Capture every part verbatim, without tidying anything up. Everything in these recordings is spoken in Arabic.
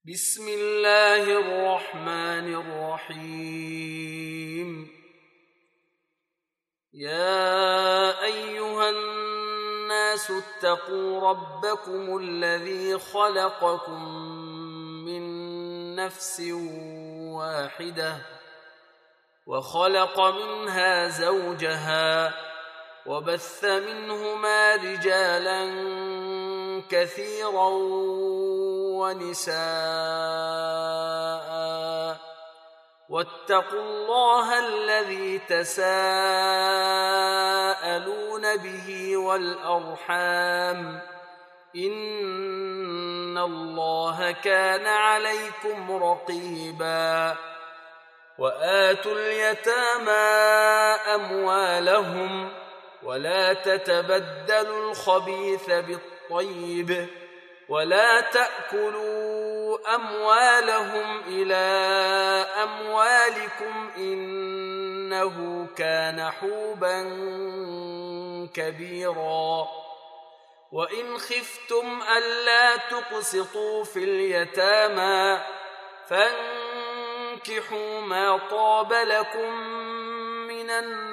بسم الله الرحمن الرحيم. يا أيها الناس اتقوا ربكم الذي خلقكم من نفس واحدة وخلق منها زوجها وبث منهما رجالا كثيرا ونساء واتقوا الله الذي تساءلون به والأرحام إن الله كان عليكم رقيبا. وآتوا اليتامى أموالهم ولا تتبدلوا الخبيث بالطيب ولا تأكلوا أموالهم إلى أموالكم إنه كان حوبا كبيرا. وإن خفتم ألا تقسطوا في اليتامى فانكحوا ما طاب لكم من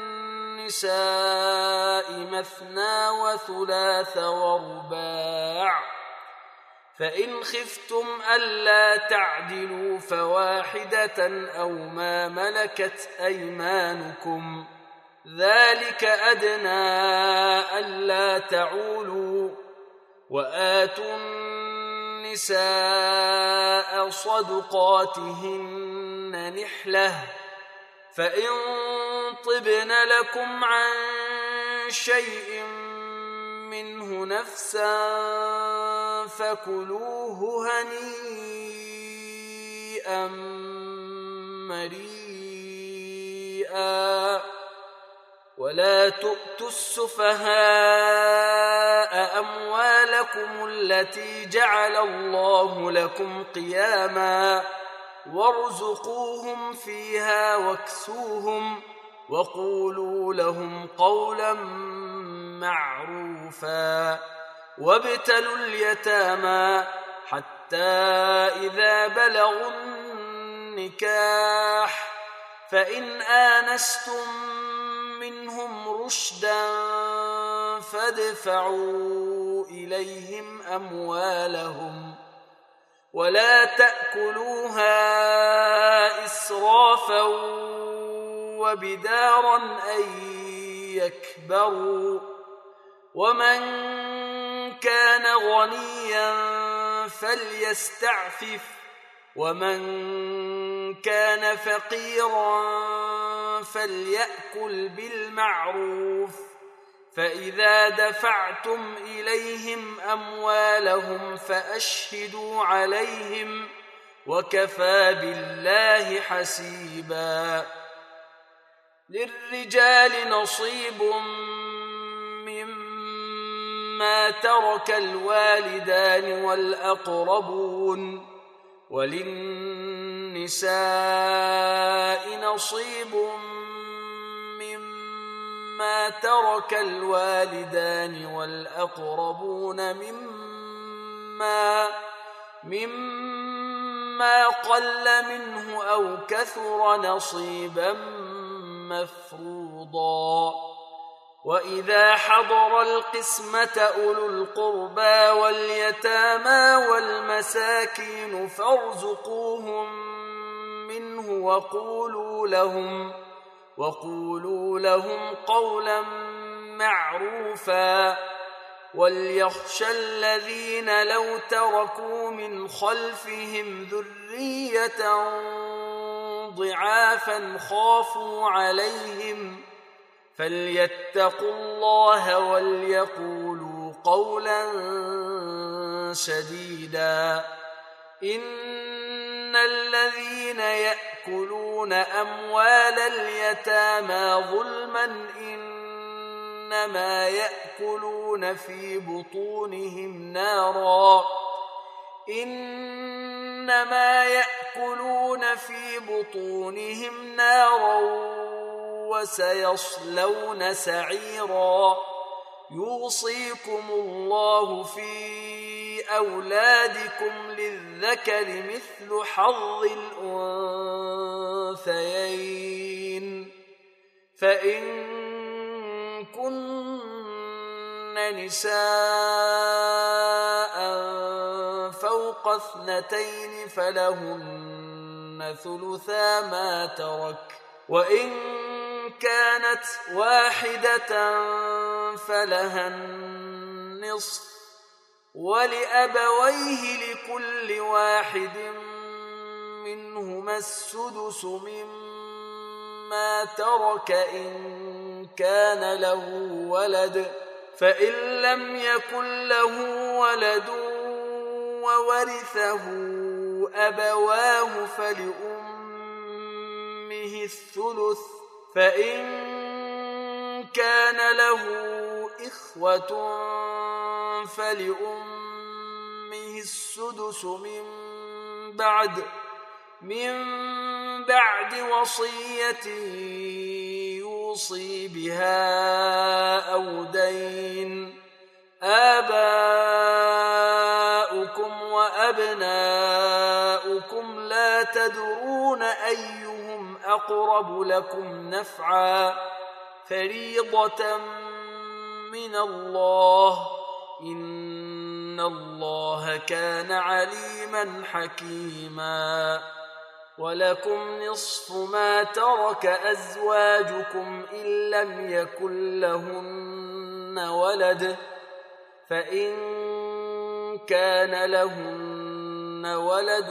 النساء مثنى وثلاث ورباع، فإن خفتم ألا تعدلوا فواحدة أو ما ملكت أيمانكم ذلك أدنى ألا تعولوا. وآتوا النساء صدقاتهن نحلة، فإن طبن لكم عن شيء منه نفسا فكلوه هنيئا مريئا. ولا تؤتوا السفهاء أموالكم التي جعل الله لكم قياما وارزقوهم فيها واكسوهم وقولوا لهم قولا معروفا. وابتلوا اليتامى حتى إذا بلغوا النكاح فإن آنستم منهم رشدا فادفعوا إليهم أموالهم ولا تأكلوها إسرافا وبدارا أن يكبروا. ومن كان غنيا فليستعفف ومن كان فقيرا فليأكل بالمعروف. فإذا دفعتم إليهم أموالهم فأشهدوا عليهم وكفى بالله حسيبا. للرجال نصيب مما ترك الوالدان والأقربون وللنساء نصيب مما ترك الوالدان والأقربون مما مما قل منه أو كثر نصيبا مفروضا. وإذا حضر القسمة أولو القربى واليتامى والمساكين فارزقوهم منه وقولوا لهم وقولوا لهم قولا معروفا. وليخشى الذين لو تركوا من خلفهم ذرية ضعافا خافوا عليهم فليتقوا الله وليقولوا قولا سديدا. إن الذين يأكلون أموال اليتامى ظلما إنما يأكلون في بطونهم نارا إنما يأكلون في بطونهم نارا وسيصلون سعيرا. يوصيكم الله في أولادكم للذكر للذكر مثل حظ الأنثيين فإن كن نساء فوق اثنتين فلهن ثلثا ما ترك وإن كانت واحدة فلها النصف ولأبويه لكل واحد منهما السدس مما ترك إن كان له ولد فإن لم يكن له ولد وورثه أبواه فلأمه الثلث فإن كان له إخوة فلأمه السدس من بعد من بعد وصية يوصي بها أو دين آباؤكم وأبناؤكم لا تدرون أيهم أقرب لكم نفعا فريضة من الله إن الله كان عليما حكيما ولكم نصف ما ترك أزواجكم إن لم يكن لهن ولد فإن كان لهن ولد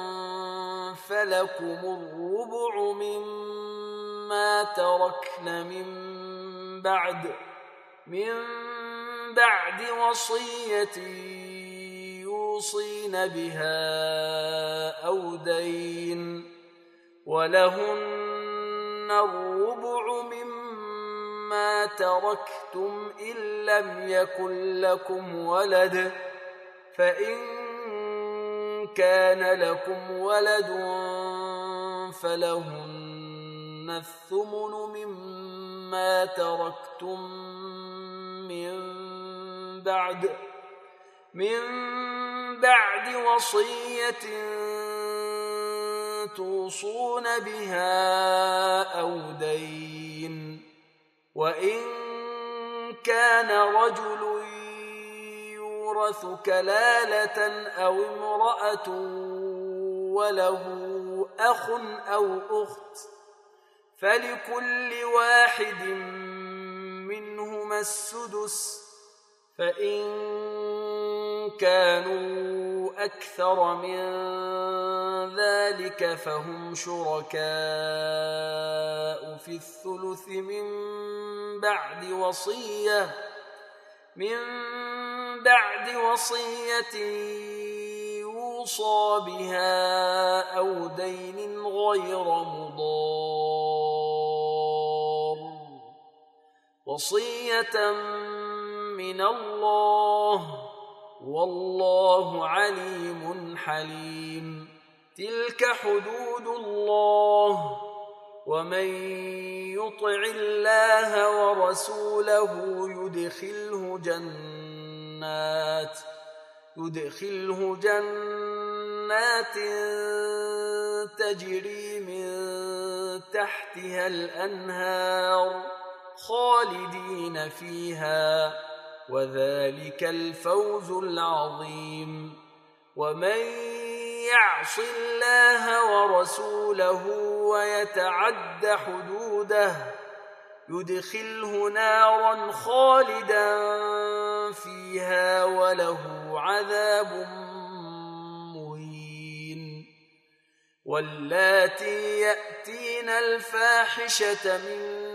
فلكم الربع مما تركن من بعد من بعد وصية يوصين بها أو دين ولهن الربع مما تركتم إن لم يكن لكم ولد فإن كان لكم ولد فلهن الثمن مما تركتم من بعد من بعد وصية توصون بها أو دين وإن كان رجل يورث كلالة أو امرأة وله أخ أو أخت فلكل واحد منهما السدس فإن كانوا أكثر من ذلك فهم شركاء في الثلث من بعد وصية من بعد وصية يوصى بها أو دين غير مضار وصية من الله والله عليم حليم تلك حدود الله ومن يطع الله ورسوله يدخله جنات يدخله جنات تجري من تحتها الأنهار خالدين فيها وذلك الفوز العظيم ومن يعص الله ورسوله ويتعد حدوده يدخله نارا خالدا فيها وله عذاب مهين واللاتي يأتين الفاحشة من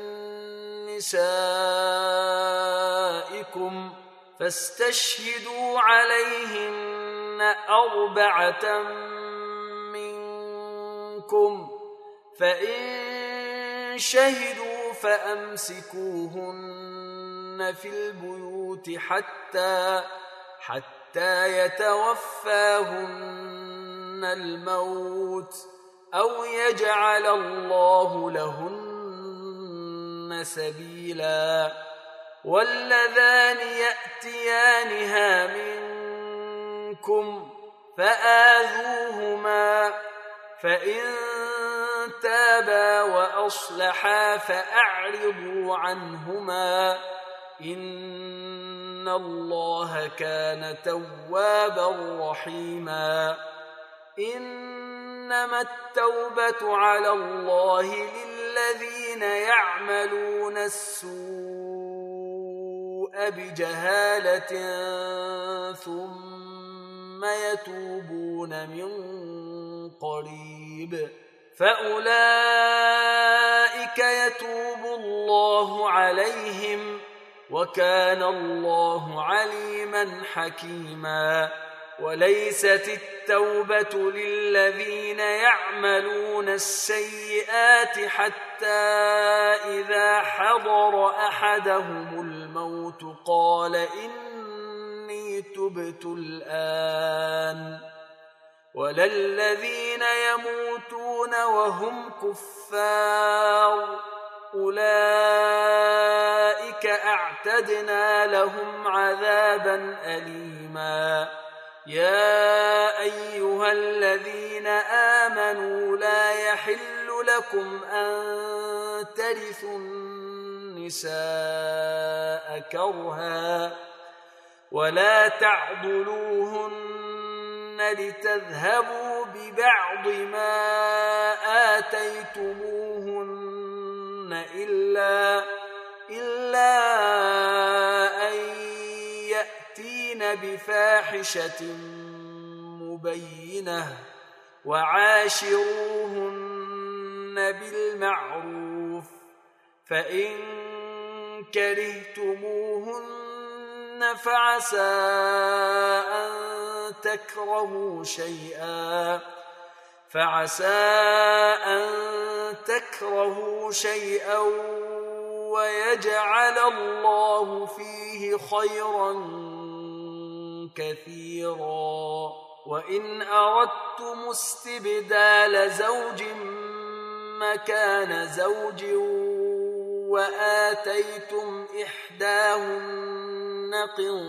نسائكم فاستشهدوا عليهن أربعة منكم فإن شهدوا فأمسكوهن في البيوت حتى حتى يتوفاهن الموت أو يجعل الله لهن سبيلا واللذان يأتيانها منكم فآذوهما فإن تابا وأصلحا فأعرضوا عنهما إن الله كان توابا رحيما إنما التوبة على الله للذين يعملون السوء بجهالة ثم يتوبون من قريب فأولئك يتوب الله عليهم وكان الله عليما حكيما وليست التوبة للذين يعملون السيئات حتى إذا حضر أحدهم الموت قال إني تبت الآن ولا الذين يموتون وهم كفار أولئك أعتدنا لهم عذابا أليما يا أيها الذين آمنوا لا يحل لكم أن ترثوا النساء كرها ولا تعضلوهن لتذهبوا ببعض ما آتيتموهن إلا, إلا أن يأتين بفاحشة مبينة وعاشروهن بالمعروف فإن كرهتموهن فعسى أن تكرهوا شيئا فعسى أن تكرهوا شيئا ويجعل الله فيه خيرا كثيرا وإن أردتم استبدال زوج مكان زوج وآتيتم إحداهن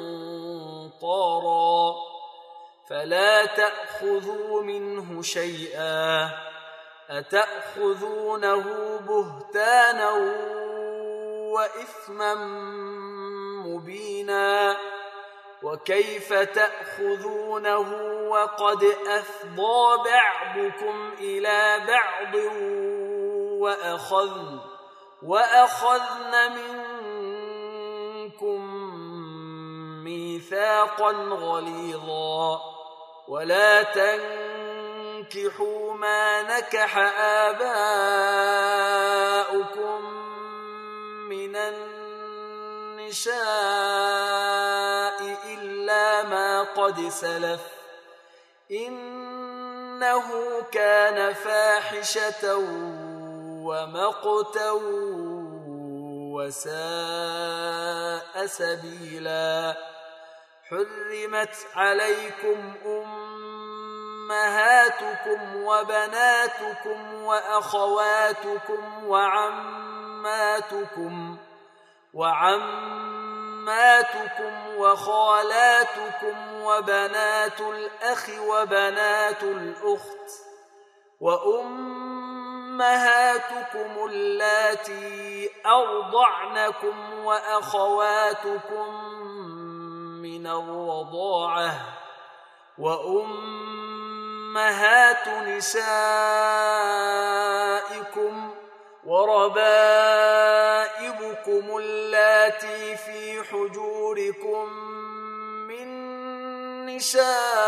قنطارا فلا تأخذوا منه شيئا أتأخذونه بهتانا وإثما مبينا وكيف تأخذونه وقد أفضى بعضكم إلى بعض وأخذن وأخذن منكم ميثاقا غليظا ولا تنكحوا ما نكح آباؤكم من النساء إلا ما قد سلف إنه كان فاحشة ومقتا وساء سبيلا حرمت عليكم أمهاتكم وبناتكم وأخواتكم وعماتكم وعماتكم وخالاتكم وبنات الأخ وبنات الأخت وأمهاتكم اللاتي أرضعنكم وأخواتكم من الرضاعة وأمهات نسائكم وربائبكم اللاتي في حجوركم من نسائكم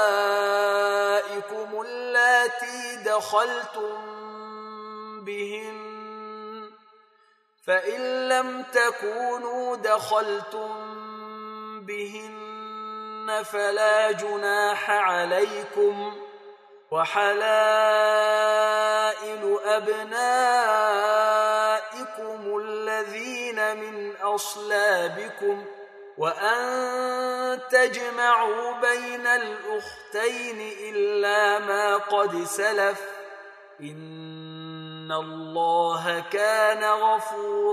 اللاتي دخلتم بهن فإن لم تكونوا دخلتم بهن فلا جناح عليكم وحلائل أبنائكم الذين من أصلابكم وأن تجمعوا بين الأختين إلا ما قد سلف إن الله كان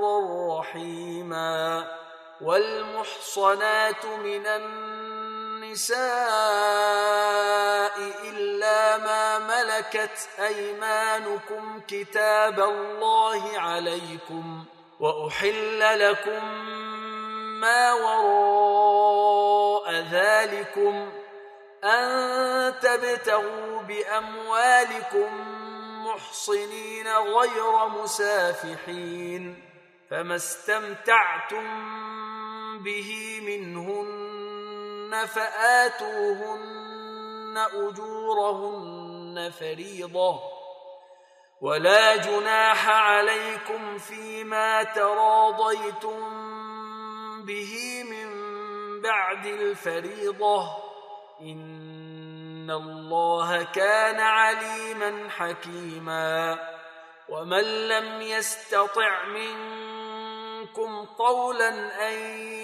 غفورا رحيما والمحصنات من النساء إلا ما ملكت أيمانكم كتاب الله عليكم، وأحل لكم ما وراء ذلكم أن تبتغوا بأموالكم محصنين غير مسافحين، فما استمتعتم به منهن فآتوهن أجورهن فريضة، ولا جناح عليكم فيما تراضيتم به من بعد الفريضة، إن الله كان عليما حكيما. ومن لم يستطع منكم طولا أن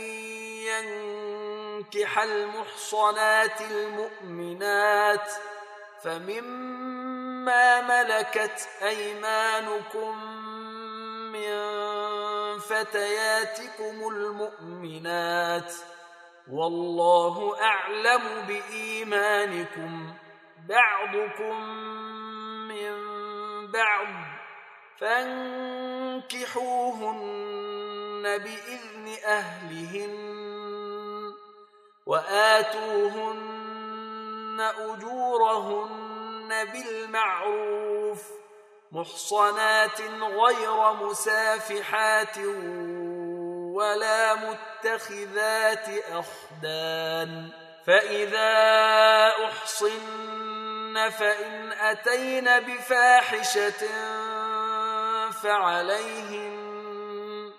ينكح المحصنات المؤمنات فمما ملكت أيمانكم من فتياتكم المؤمنات، والله أعلم بإيمانكم، بعضكم من بعض، فانكحوهن بإذن أهلهن وآتوهن أجورهن بالمعروف محصنات غير مسافحات ولا متخذات أخدان، فإذا أحصن فإن أتين بفاحشة فعليهن,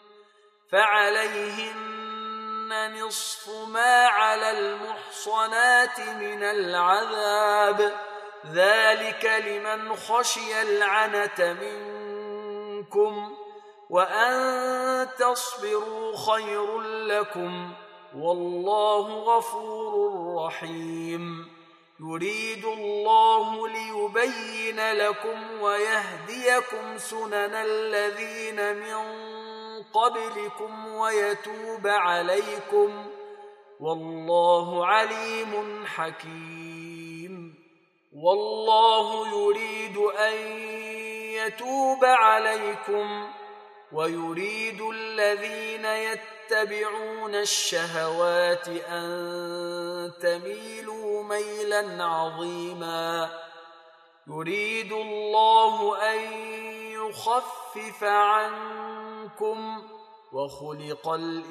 فعليهن نصف ما على المحصنات من العذاب، ذلك لمن خشي العنة منكم، وأن تصبروا خير لكم، والله غفور رحيم. يريد الله ليبين لكم ويهديكم سنن الذين من قبلكم ويتوب عليكم، والله عليم حكيم. والله يريد أن يتوب عليكم ويريد الذين يتبعون الشهوات أن تميلوا ميلا عظيما. يريد الله أن يخفف عنكم وخلق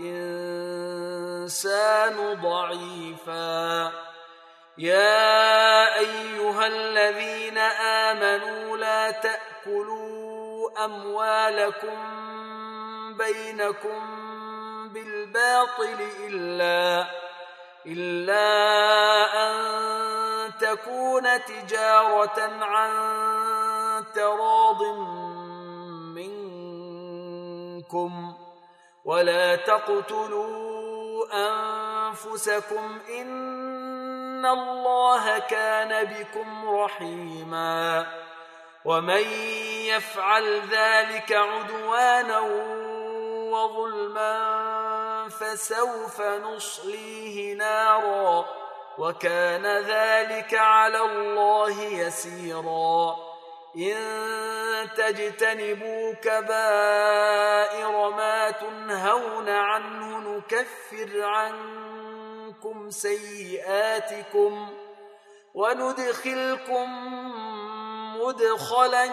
الإنسان ضعيفا. يا أيها الذين آمنوا لا تأكلوا أموالكم بينكم بالباطل إلا, إلا أن تكون تجارة عن تراض منكم، ولا تقتلوا أنفسكم إن الله كان بكم رحيما. ومن يفعل ذلك عدوانا وظلما فسوف نصليه نارا، وكان ذلك على الله يسيرا. إن تجتنبوا كبائر ما تنهون عنه نكفر عنكم سيئاتكم وندخلكم مدخلا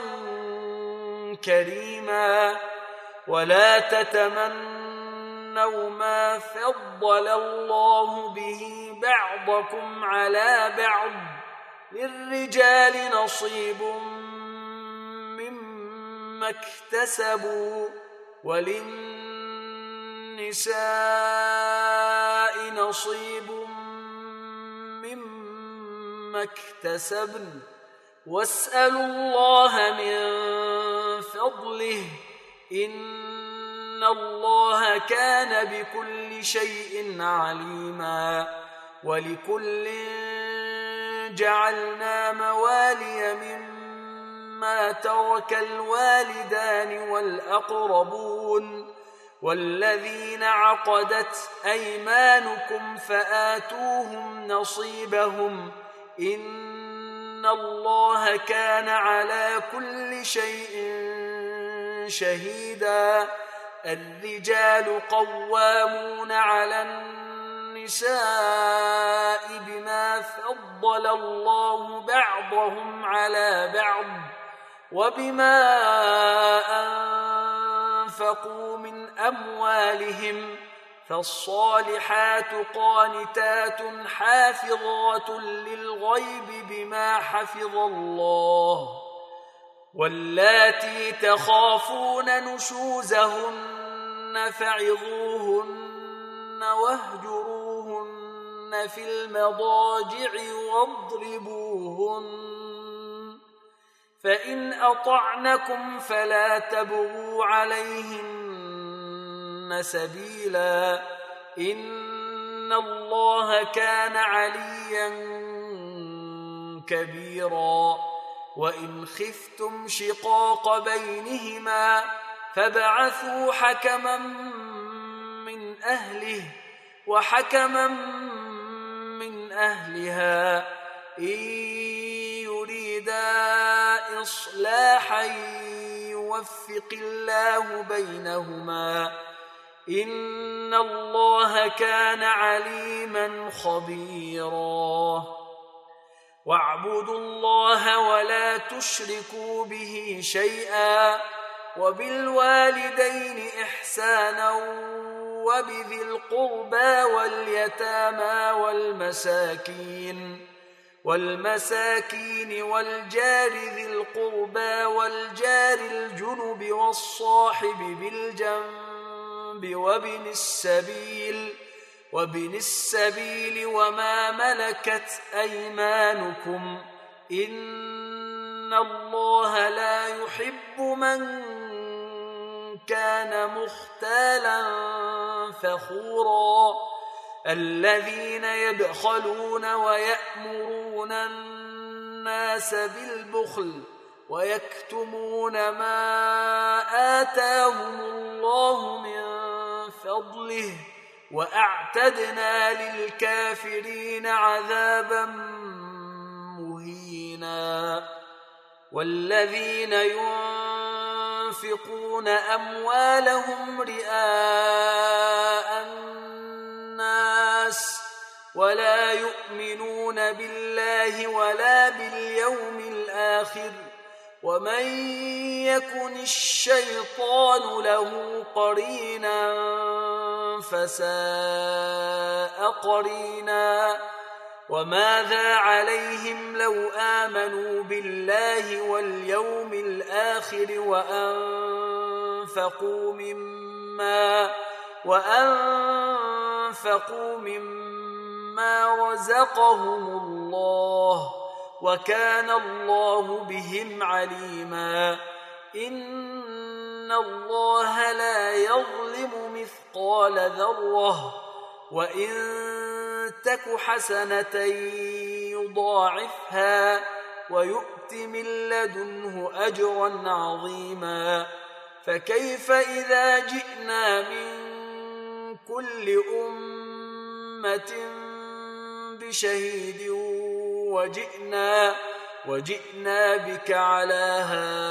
كريما. ولا تتمنوا ما فضل الله به بعضكم على بعض، للرجال نصيب مما اكتسبوا وللنساء نصيب مما اكتسبن، واسألوا الله من فضله إن الله كان بكل شيء عليما. ولكل جعلنا موالي مما ترك الوالدان والأقربون والذين عقدت أيمانكم فآتوهم نصيبهم إن الله كان على كل شيء شهيدا. الرجال قوامون على النساء بما فضل الله بعضهم على بعض وبما أنفقوا من أموالهم، فالصالحات قانتات حافظات للغيب بما حفظ الله. واللاتي تخافون نشوزهن فعظوهن واهجروهن في المضاجع واضربوهن، فإن أطعنكم فلا تبغوا عليهن سبيلا إن الله كان عليا كبيرا. وإن خفتم شقاق بينهما فابعثوا حكما من أهله وحكما من أهلها إن يريدا إصلاحا يوفق الله بينهما إن الله كان عليما خبيرا. واعبدوا الله ولا تشركوا به شيئا وبالوالدين إحسانا وبذي القربى واليتامى والمساكين والمساكين والجار ذي القربى والجار الجنب والصاحب بالجنب وابن السبيل وابن السبيل وما ملكت أيمانكم إن الله لا يحب من كان مختالا فخورا. الذين يبخلون ويأمرون الناس بالبخل ويكتمون ما آتاهم الله من فضله وأعتدنا للكافرين عذابا مهينا. والذين ينفقون أموالهم رئاء الناس ولا يؤمنون بالله ولا باليوم الآخر ومن يكن الشيطان له قرينا فساء قرينا. وماذا عليهم لو آمنوا بالله واليوم الآخر وأنفقوا مما وأنفقوا مما رزقهم الله وكان الله بهم عليما. إن الله لا يظلم مثقال ذرة وإن تك حسنة يضاعفها ويؤت من لدنه أجرا عظيما. فكيف إذا جئنا من كل أمة بشهيد وجئنا, وجئنا بك على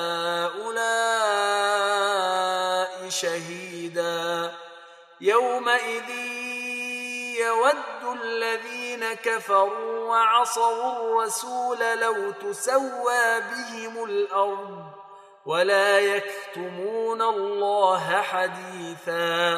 هؤلاء شهيدا. يومئذ يود الذين كفروا وعصوا الرسول لو تسوى بهم الأرض ولا يكتمون الله حديثا.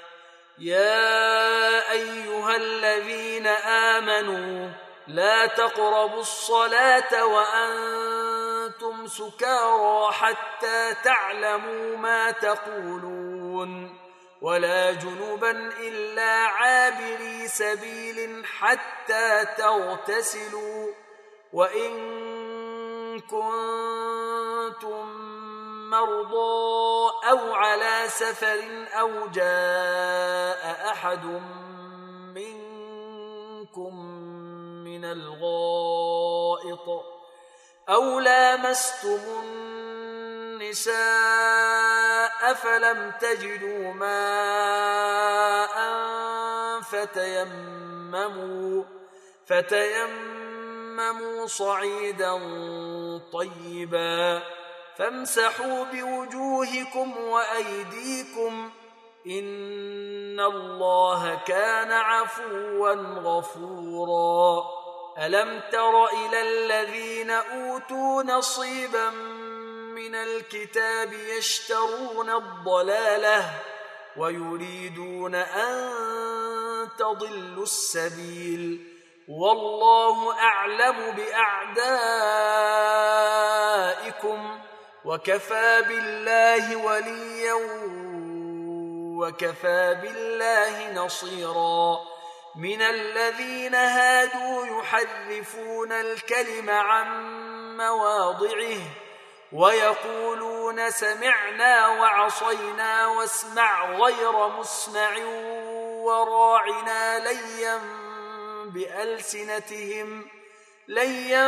يا أيها الذين آمنوا لا تقربوا الصلاة وأنتم سكارى حتى تعلموا ما تقولون ولا جنبا إلا عابري سبيل حتى تغتسلوا وإن كنتم مرضى أو على سفر أو جاء أحد منكم من الغائط أو لامستم النساء النساء فلم تجدوا ماء فتيمموا, فتيمموا صعيدا طيبا فامسحوا بوجوهكم وأيديكم إن الله كان عفوا غفورا. ألم تر إلى الذين أوتوا نصيبا من الكتاب يشترون الضلالة ويريدون أن تضلوا السبيل والله أعلم بأعدائكم وكفى بالله وليا وكفى بالله نصيرا. من الذين هادوا يحرفون الكلم عن مواضعه ويقولون سمعنا وعصينا واسمع غير مسمع وراعنا ليا بألسنتهم, ليا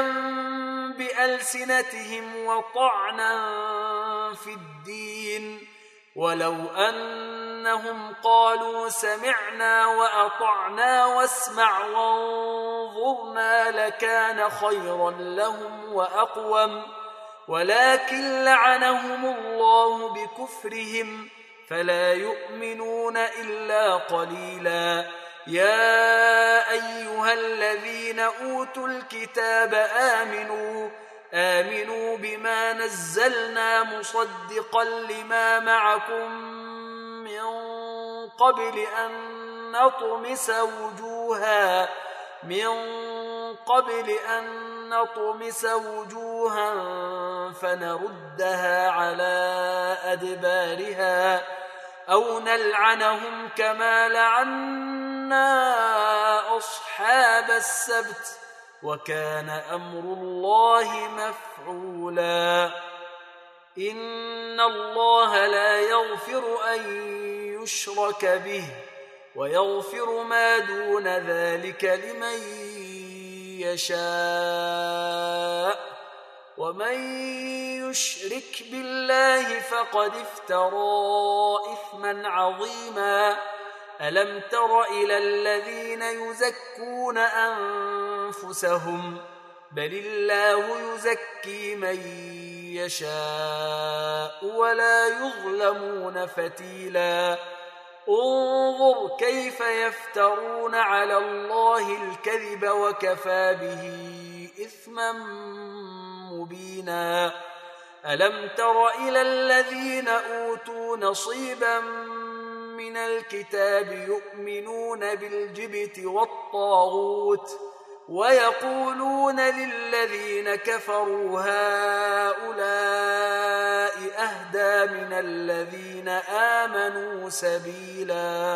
بألسنتهم وطعنا في الدين ولو أنهم قالوا سمعنا وأطعنا واسمع وانظرنا لكان خيرا لهم وأقوم ولكن لعنهم الله بكفرهم فلا يؤمنون إلا قليلا. يا أيها الذين أوتوا الكتاب آمنوا آمنوا بما نزلنا مصدقا لما معكم من قبل أن نطمس وجوها من قبل أن نطمس وجوها فنردها على أدبارها أو نلعنهم كما لعنا أصحاب السبت وكان أمر الله مفعولا. إن الله لا يغفر أن يشرك به ويغفر ما دون ذلك لمن يشاء ومن يشرك بالله فقد افترى إثما عظيما. ألم تر إلى الذين يزكون أنفسهم بل الله يزكي من يشاء ولا يظلمون فتيلا. انظر كيف يفترون على الله الكذب وكفى به إثما مبينا. ألم تر إلى الذين أوتوا نصيبا من الكتاب يؤمنون بالجبت والطاغوت ويقولون للذين كفروا هؤلاء أهدى من الذين آمنوا سبيلا.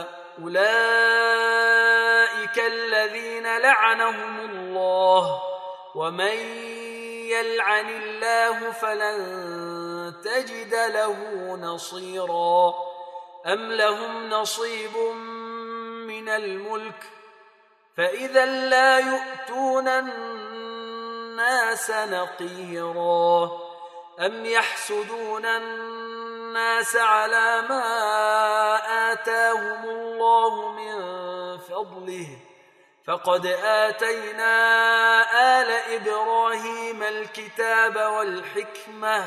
أولئك الذين لعنهم الله ومن يلعن الله فلن تجد له نصيرا. أم لهم نصيب من الملك فإذا لا يؤتون الناس نقيرا. أم يحسدون الناس على ما آتاهم الله من فضله فقد آتينا آل إبراهيم الكتاب والحكمة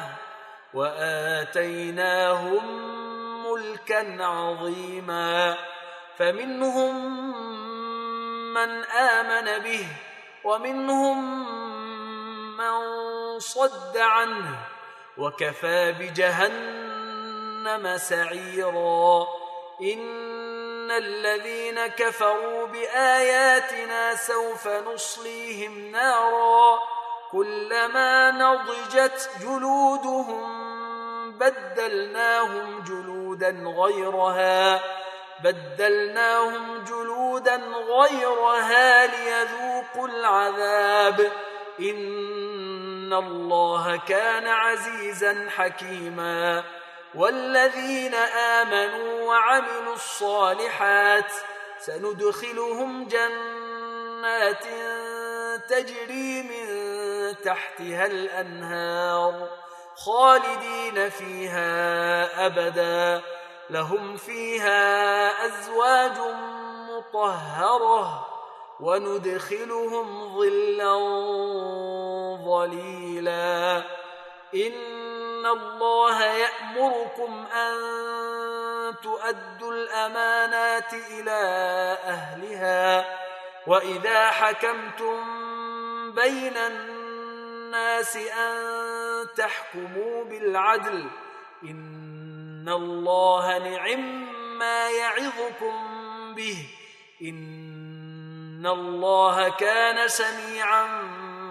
وآتيناهم ملكا عظيما. فمنهم من آمن به ومنهم من صد عنه وكفى بجهنم سعيرا. إن الذين كفروا بآياتنا سوف نصليهم نارا كلما نضجت جلودهم بدلناهم جلودا غيرها بدلناهم جلودا غيرها ليذوقوا العذاب إن الله كان عزيزا حكيما. والذين آمنوا وعملوا الصالحات سندخلهم جنات تجري من تحتها الأنهار خالدين فيها أبدا لهم فيها أزواج مطهرة وندخلهم ظلا ظليلا إن الله يأمركم أن تؤدوا الأمانات إلى أهلها وإذا حكمتم بين الناس أن تحكموا بالعدل إن الله نعم ما يعظكم به إن الله كان سميعا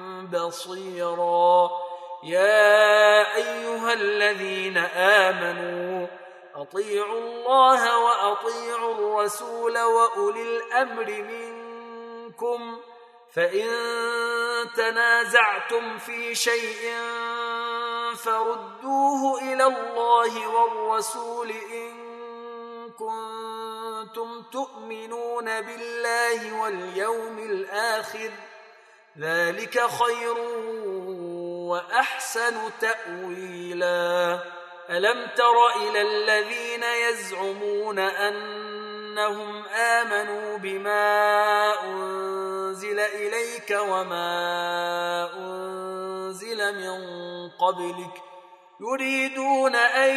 بصيرا يا أيها الذين آمنوا أطيعوا الله وأطيعوا الرسول وأولي الأمر منكم فإن تنازعتم في شيء فردوه إلى الله والرسول إن كنتم تؤمنون بالله واليوم الآخر ذلك خير وأحسن تأويلا ألم تر إلى الذين يزعمون أنهم آمنوا بما أنزل إليك وما أنزل من قبلك يريدون أن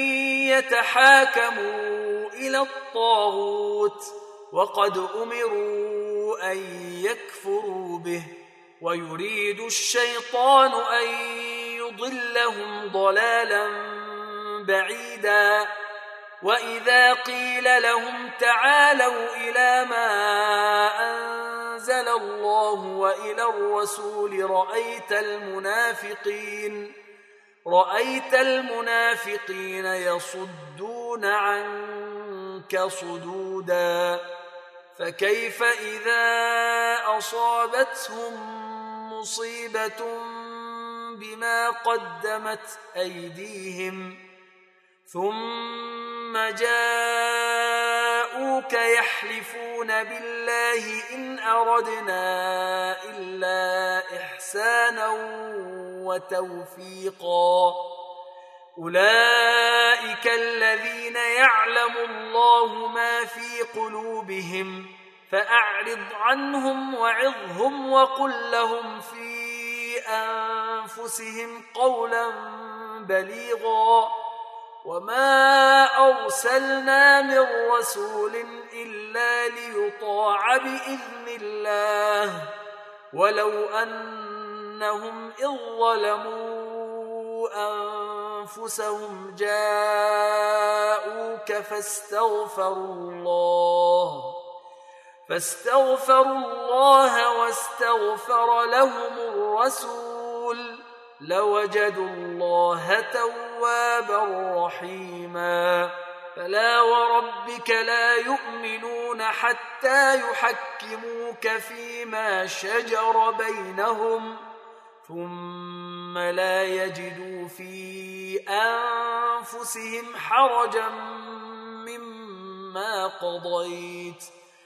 يتحاكموا إلى الطاغوت وقد أمروا أن يكفروا به ويريد الشيطان أن يضلهم ضلالا بعيدا وإذا قيل لهم تعالوا إلى ما أنزل الله وإلى الرسول رأيت المنافقين رأيت المنافقين يصدون عنك صدودا فكيف إذا أصابتهم مصيبة بما قدمت أيديهم ثم جاءوك يحلفون بالله إن أردنا إلا إحسانا وتوفيقا أولئك الذين يعلم الله ما في قلوبهم فأعرض عنهم وعظهم وقل لهم في أنفسهم قولا بليغا وما أرسلنا من رسول إلا ليطاع بإذن الله ولو أنهم إذ ظلموا أنفسهم جاءوك فاستغفروا الله فاستغفروا الله واستغفر لهم الرسول لوجدوا الله توابا رحيما فلا وربك لا يؤمنون حتى يحكموك فيما شجر بينهم ثم لا يجدوا في أنفسهم حرجا مما قضيت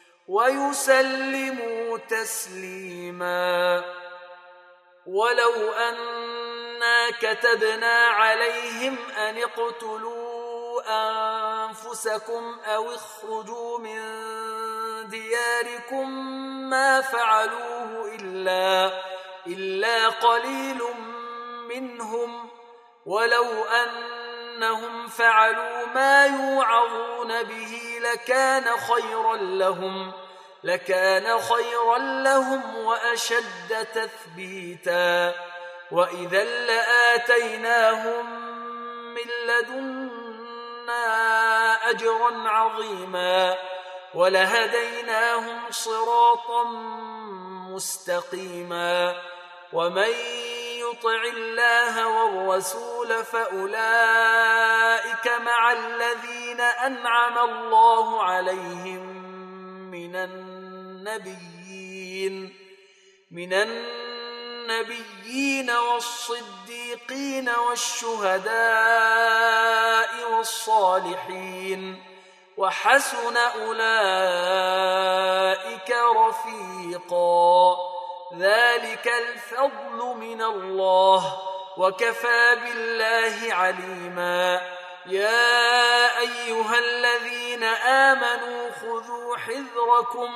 ويسلموا تسليما ولو أنا كتبنا عليهم أن اقتلوا أنفسكم أو اخرجوا من دياركم ما فعلوه إلا, إلا قليل منهم ولو أنهم فعلوا ما يوعظون به لكان خيرا لهم لكان خيرا لهم وأشد تثبيتا وإذا لآتيناهم من لدنا أجرا عظيما ولهديناهم صراطا مستقيما ومن يطع الله والرسول فأولئك مع الذين أنعم الله عليهم من النبيين من النبيين والصديقين والشهداء والصالحين وحسن أولئك رفيقا ذلك الفضل من الله وكفى بالله عليما. يا أيها الذين آمنوا خذوا حذركم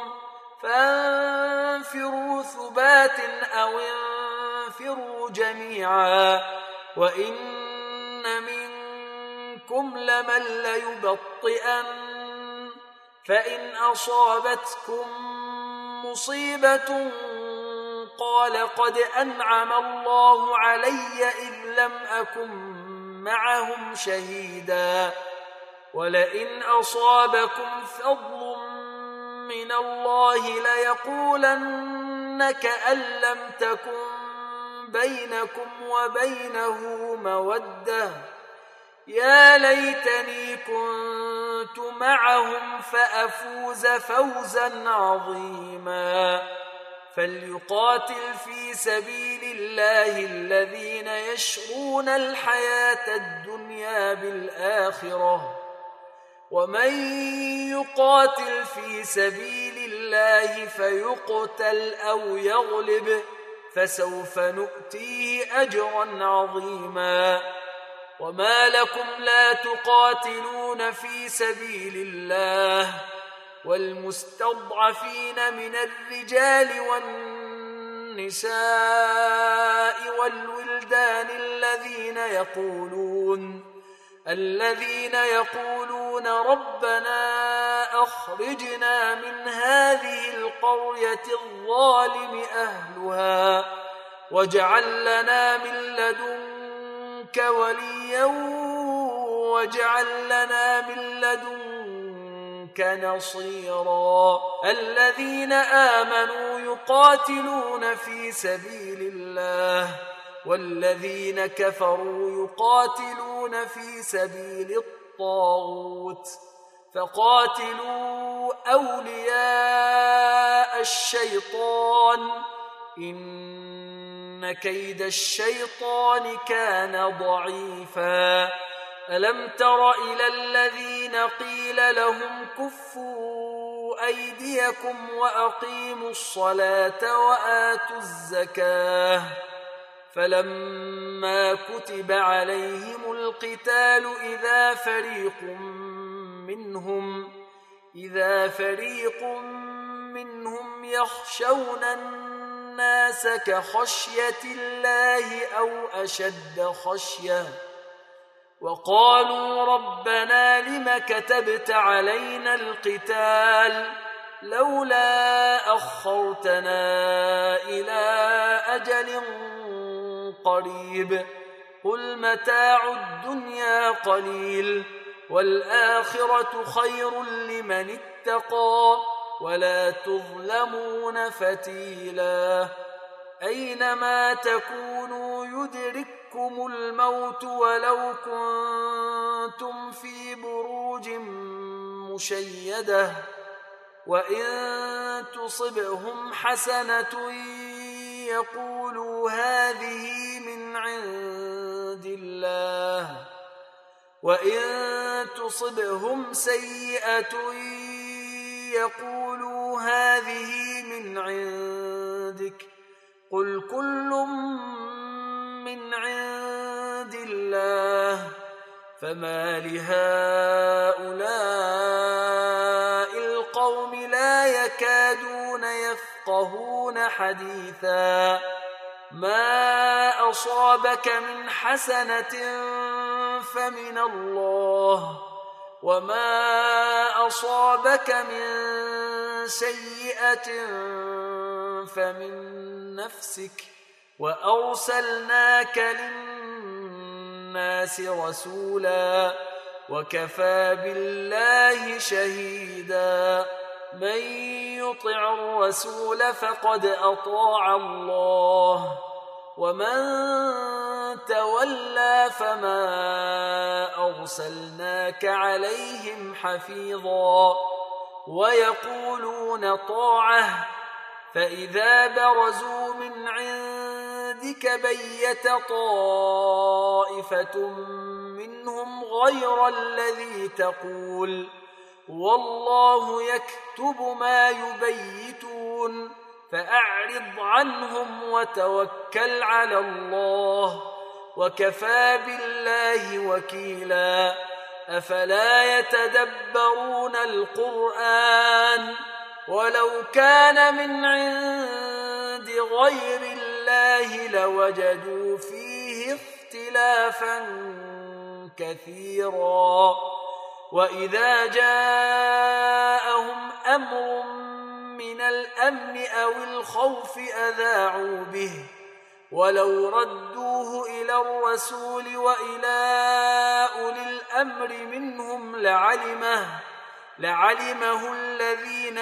فانفروا ثبات أو انفروا جميعا وإن منكم لمن ليبطئن فإن أصابتكم مصيبة قال قد أنعم الله علي إذ لم أكن معهم شهيدا ولئن أصابكم فضل من الله ليقولن كأن لم تكن بينكم وبينه مودة يا ليتني كنت معهم فأفوز فوزا عظيما. فليقاتل في سبيل الله الذين يشرون الحياة الدنيا بالآخرة ومن يقاتل في سبيل الله فيقتل أو يغلب فسوف نؤتيه أجرا عظيما. وما لكم لا تقاتلون في سبيل الله والمستضعفين من الرجال والنساء والولدان الذين يقولون الذين يقولون ربنا أخرجنا من هذه القرية الظالم أهلها واجعل لنا من لدنك وليا واجعل لنا من لدنك نصيرا. الذين آمنوا يقاتلون في سبيل الله والذين كفروا يقاتلون في سبيل الطاغوت فقاتلوا أولياء الشيطان إن كيد الشيطان كان ضعيفا. ألم تر إلى الذين قيل لهم كفوا أيديكم وأقيموا الصلاة وآتوا الزكاة فلما كتب عليهم القتال إذا فريق منهم إذا فريق منهم يخشون الناس كخشية الله أو أشد خشية وقالوا ربنا لم كتبت علينا القتال لولا أخرتنا إلى أجل قريب قل متاع الدنيا قليل والآخرة خير لمن اتقى ولا تظلمون فتيلا. أينما تكونوا يدرككم الموت ولو كنتم في بروج مشيدة وإن تصبهم حسنة يقولوا هذه من عند الله وإن تصبهم سيئة يقولوا هذه من عندك قل كل من عند الله فما لهؤلاء القوم لا يكادون يفقهون حديثا. ما أصابك من حسنة فمن الله وما أصابك من سيئة فمن نفسك وأرسلناك للناس رسولا وكفى بالله شهيدا. من يطع الرسول فقد أطاع الله ومن تولى فما أرسلناك عليهم حفيظا. ويقولون طاعة فإذا برزوا من عندك بيت طائفة منهم غير الذي تقول والله يكتب ما يبيتون فأعرض عنهم وتوكل على الله وكفى بالله وكيلا أفلا يتدبرون القرآن ولو كان من عند غير الله لوجدوا فيه اختلافا كثيرا وإذا جاءهم أمر من الأمن أو الخوف أذاعوا به ولو ردوه إلى الرسول وإلى أولي الأمر منهم لعلمه لعلمه الذين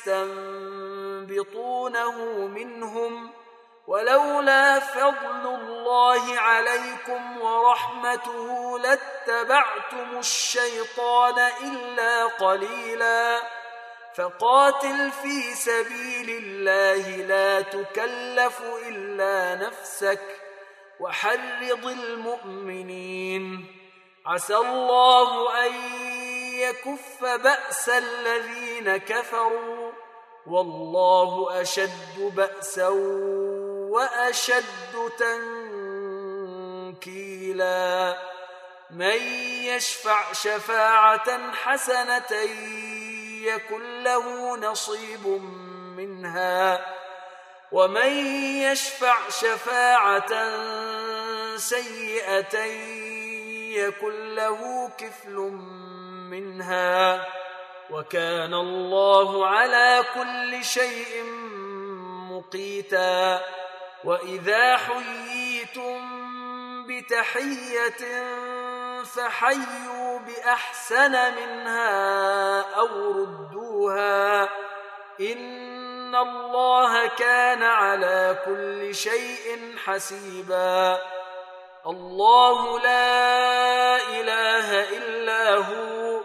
يستنبطونه منهم ولولا فضل الله عليكم ورحمته لاتبعتم الشيطان إلا قليلا فقاتل في سبيل الله لا تكلف إلا نفسك وحرض المؤمنين عسى الله أن يكف بأس الذين كفروا والله أشد بأسا وأشد تنكيلا من يشفع شفاعة حسنة يكن له نصيب منها ومن يشفع شفاعة سيئة يكن له كفل منها وكان الله على كل شيء مقيتا وإذا حييتم بتحية فحيوا بأحسن منها أو ردوها إن الله كان على كل شيء حسيبا الله لا إله إلا هو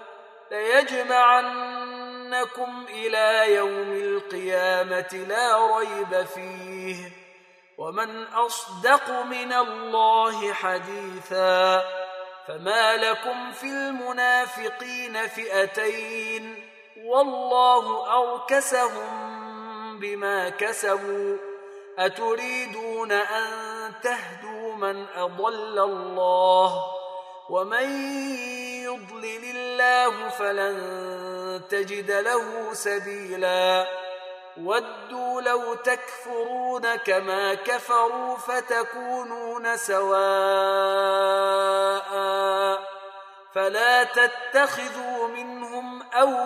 ليجمعنكم إلى يوم القيامة لا ريب فيه ومن أصدق من الله حديثا فما لكم في المنافقين فئتين والله أركسهم بما كسبوا أتريدون أن تهدوا من أضل الله ومن يضلل الله فلن تجد له سبيلا ودوا لو تكفرون كما كفروا فتكونون سواء فلا تتخذوا منهم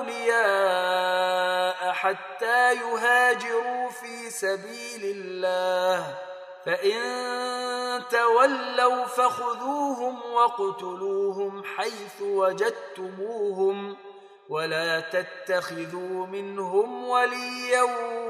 أولياء حتى يهاجروا في سبيل الله فإن تولوا فخذوهم واقتلوهم حيث وجدتموهم ولا تتخذوا منهم وليا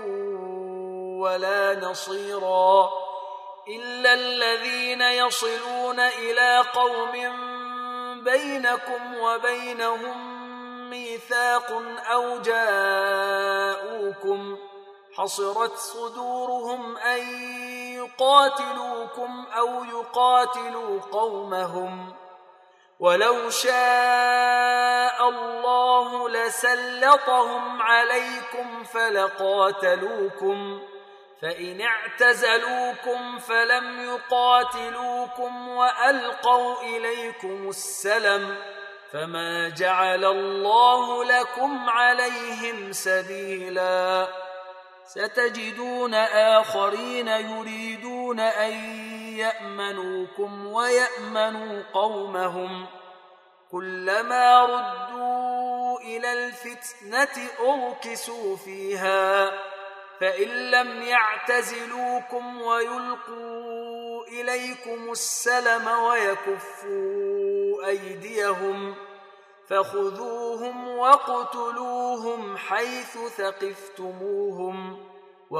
ولا نصيرا إلا الذين يصلون إلى قوم بينكم وبينهم ميثاق أو جاءوكم حصرت صدورهم أن يقاتلوكم أو يقاتلوا قومهم ولو شاء الله لسلطهم عليكم فلقاتلوكم فإن اعتزلوكم فلم يقاتلوكم وألقوا إليكم السلم فما جعل الله لكم عليهم سبيلا ستجدون آخرين يريدون أن يأمنوكم ويأمنوا قومهم كلما ردوا إلى الفتنة أركسوا فيها فإن لم يعتزلوكم ويلقوا إليكم السلم ويكفوا أيديهم فخذوهم واقتلوهم حيث ثقفتموهم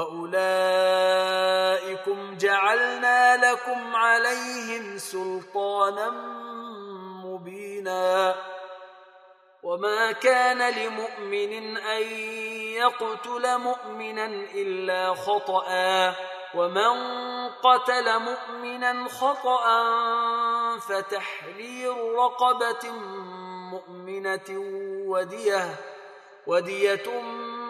وأولئكم جعلنا لكم عليهم سلطانا مبينا وما كان لمؤمن أن يقتل مؤمنا إلا خطأ ومن قتل مؤمنا خطأ فتحرير رقبة مؤمنة ودية ودية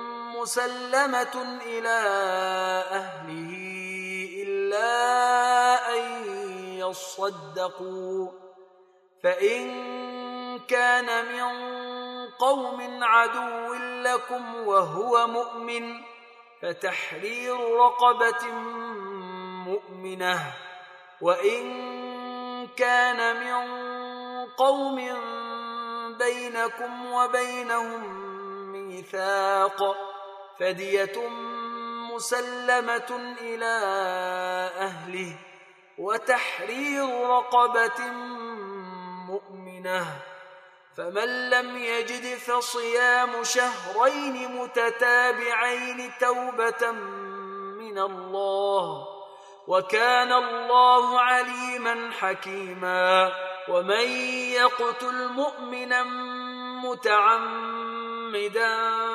مسلمة إلى أهله إلا أن ليتصدقوا. فإن كان من قوم عدو لكم وهو مؤمن فتحرير رقبة مؤمنة، وإن كان من قوم بينكم وبينهم ميثاق فدية مسلمة إلى أهله وتحرير رقبة مؤمنة. فمن لم يجد فصيام شهرين متتابعين توبة من الله، وكان الله عليما حكيما. ومن يقتل مؤمنا متعمدا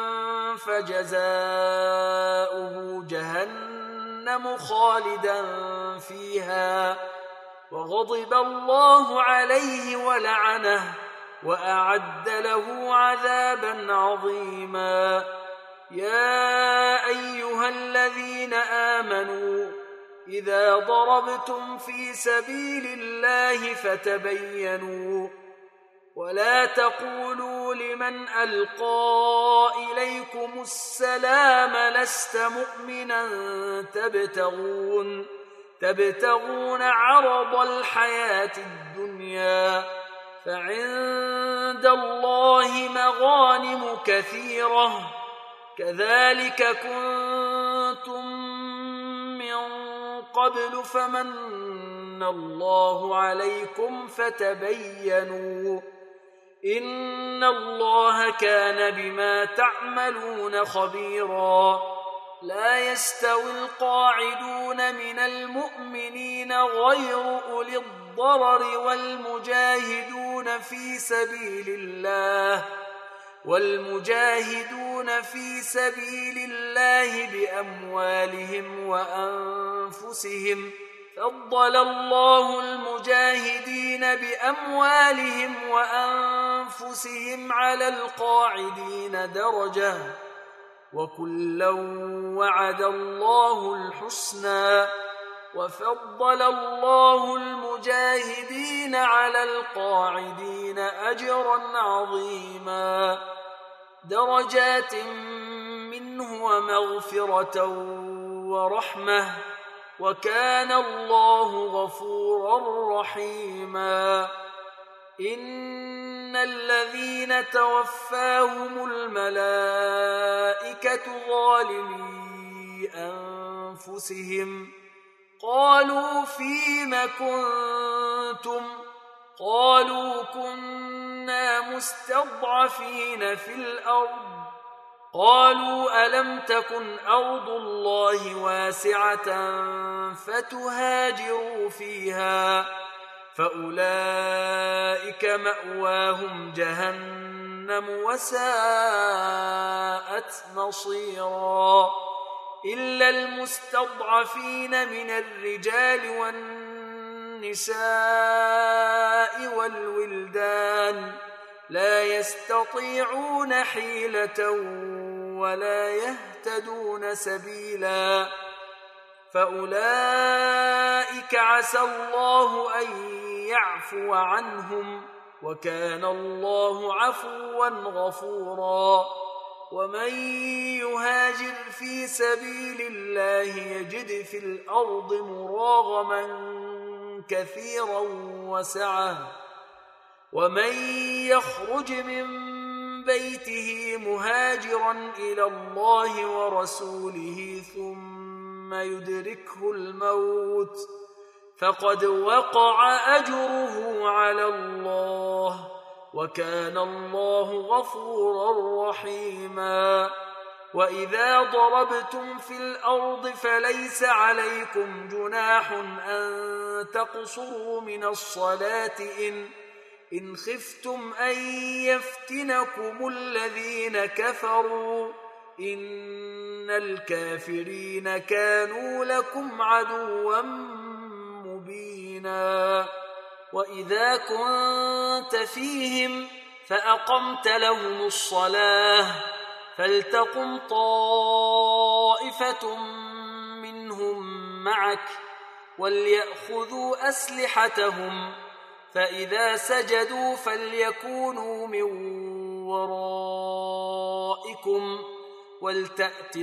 فجزاؤه جهنم خالدا فيها وغضب الله عليه ولعنه وأعد له عذابا عظيما. يا أيها الذين آمنوا إذا ضربتم في سبيل الله فتبينوا ولا تقولوا لمن ألقى إليكم السلام لست مؤمنا تبتغون تبتغون عرض الحياة الدنيا فعند الله مغانم كثيرة كذلك كنتم من قبل فمن الله عليكم فتبينوا إن الله كان بما تعملون خبيرا. لا يستوي القاعدون من المؤمنين غير أولي الضرر والمجاهدون في سبيل الله والمجاهدون في سبيل الله بأموالهم وأنفسهم فضل الله المجاهدين بأموالهم وأنفسهم على القاعدين درجة وكلا وعد الله الحسنى وفضل الله المجاهدين على القاعدين أجرا عظيما درجات منه ومغفرة ورحمة وكان الله غفورا رحيما. إن الذين توفاهم الملائكة ظالمي أنفسهم قالوا فيم كنتم قالوا كنا مستضعفين في الأرض قالوا ألم تكن أرض الله واسعة فتهاجروا فيها فأولئك مأواهم جهنم وساءت مصيرا إلا المستضعفين من الرجال والنساء والولدان لا يستطيعون حيلة ولا يهتدون سبيلا فأولئك عسى الله أن يعفو عنهم وكان الله عفوا غفورا. ومن يهاجر في سبيل الله يجد في الأرض مراغما كثيرا وسعة ومن يخرج من بيته مهاجرا إلى الله ورسوله ثم يدركه الموت فقد وقع أجره على الله وكان الله غفورا رحيما. وإذا ضربتم في الأرض فليس عليكم جناح أن تقصروا من الصلاة إن إن خفتم أن يفتنكم الذين كفروا إن الكافرين كانوا لكم عدوا مبينا. وإذا كنت فيهم فأقمت لهم الصلاة فلتقم طائفة منهم معك وليأخذوا أسلحتهم فإذا سجدوا فليكونوا من ورائكم ولتأت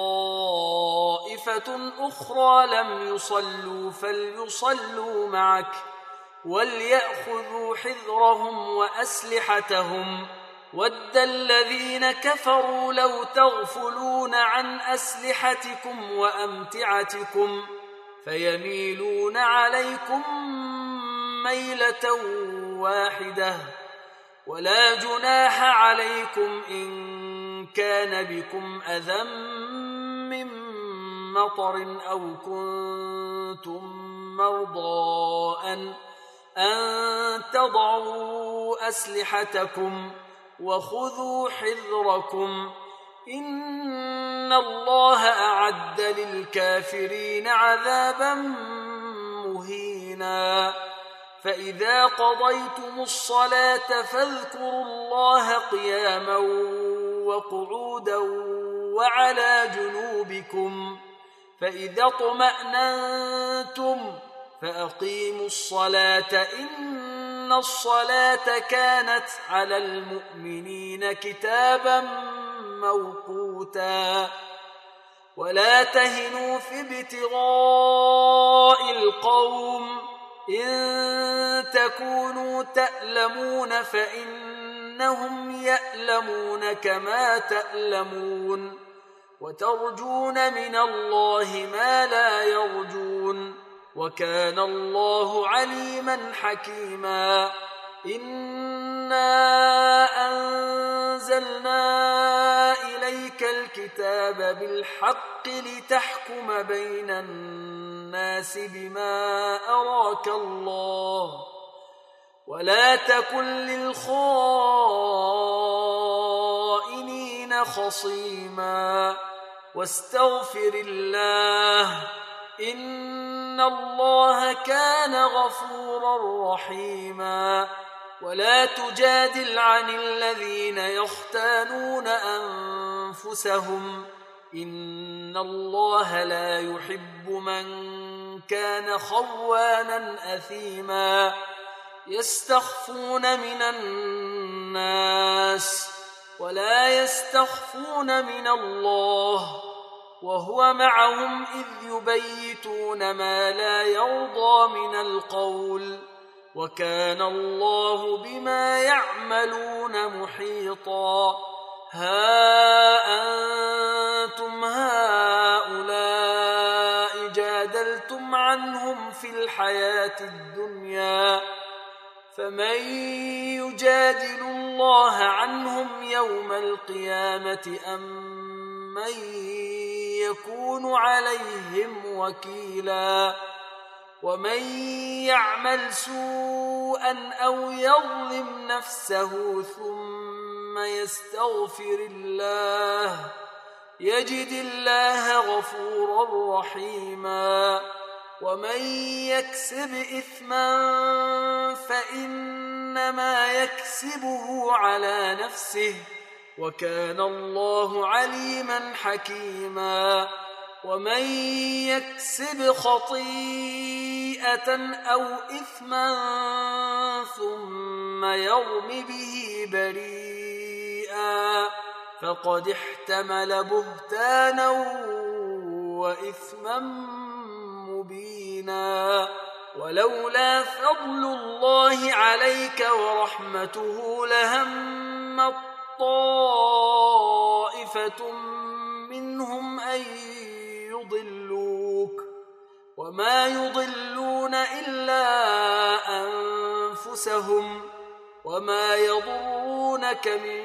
طائفة أخرى لم يصلوا فليصلوا معك وليأخذوا حذرهم وأسلحتهم ود الذين كفروا لو تغفلون عن أسلحتكم وأمتعتكم فيميلون عليكم ميلة واحدة ولا جناح عليكم إن كان بكم أذى من مطر أو كنتم مرضى أن, أن تضعوا أسلحتكم وخذوا حذركم إن الله أعد للكافرين عذابا مهينا فإذا قضيتم الصلاة فاذكروا الله قياما وقعودا وعلى جنوبكم فإذا اطمأننتم فأقيموا الصلاة إن الصلاة كانت على المؤمنين كتابا موقوتا ولا تهنوا في ابتغاء القوم إن تكونوا تألمون فإنهم يألمون كما تألمون وترجون من الله ما لا يرجون وكان الله عليما حكيما إنا أنزلنا إليك الكتاب بالحق لتحكم بين الناس بما أراك الله ولا تكن للخائنين خصيما واستغفر الله إن الله كان غفورا رحيما ولا تجادل عن الذين يختانون أنفسهم إن الله لا يحب من كان خوانا أثيما يستخفون من الناس ولا يستخفون من الله وهو معهم إذ يبيتون ما لا يرضى من القول وكان الله بما يعملون محيطا ها أنتم هؤلاء جادلتم عنهم في الحياة الدنيا فمن يجادل الله عنهم يوم القيامة أم من يكون عليهم وكيلا ومن يعمل سوءا أو يظلم نفسه ثم يستغفر الله يجد الله غفورا رحيما ومن يكسب إثما فإنما يكسبه على نفسه وكان الله عليما حكيما ومن يكسب خطيئة أو إثما ثم يرم به بريئا فقد احتمل بهتانا وإثما مبينا ولولا فضل الله عليك ورحمته لهم طائفة منهم أن يضلوك وما يضلون إلا أنفسهم وما يضرونك من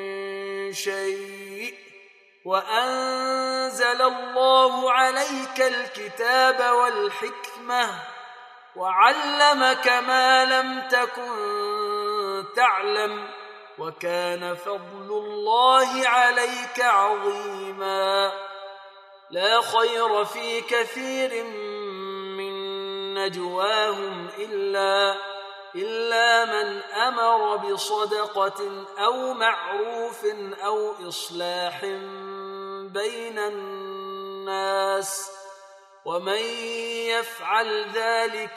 شيء وأنزل الله عليك الكتاب والحكمة وعلمك ما لم تكن تعلم وكان فضل الله عليك عظيما لا خير في كثير من نجواهم إلا, إلا من أمر بصدقة أو معروف أو إصلاح بين الناس ومن يفعل ذلك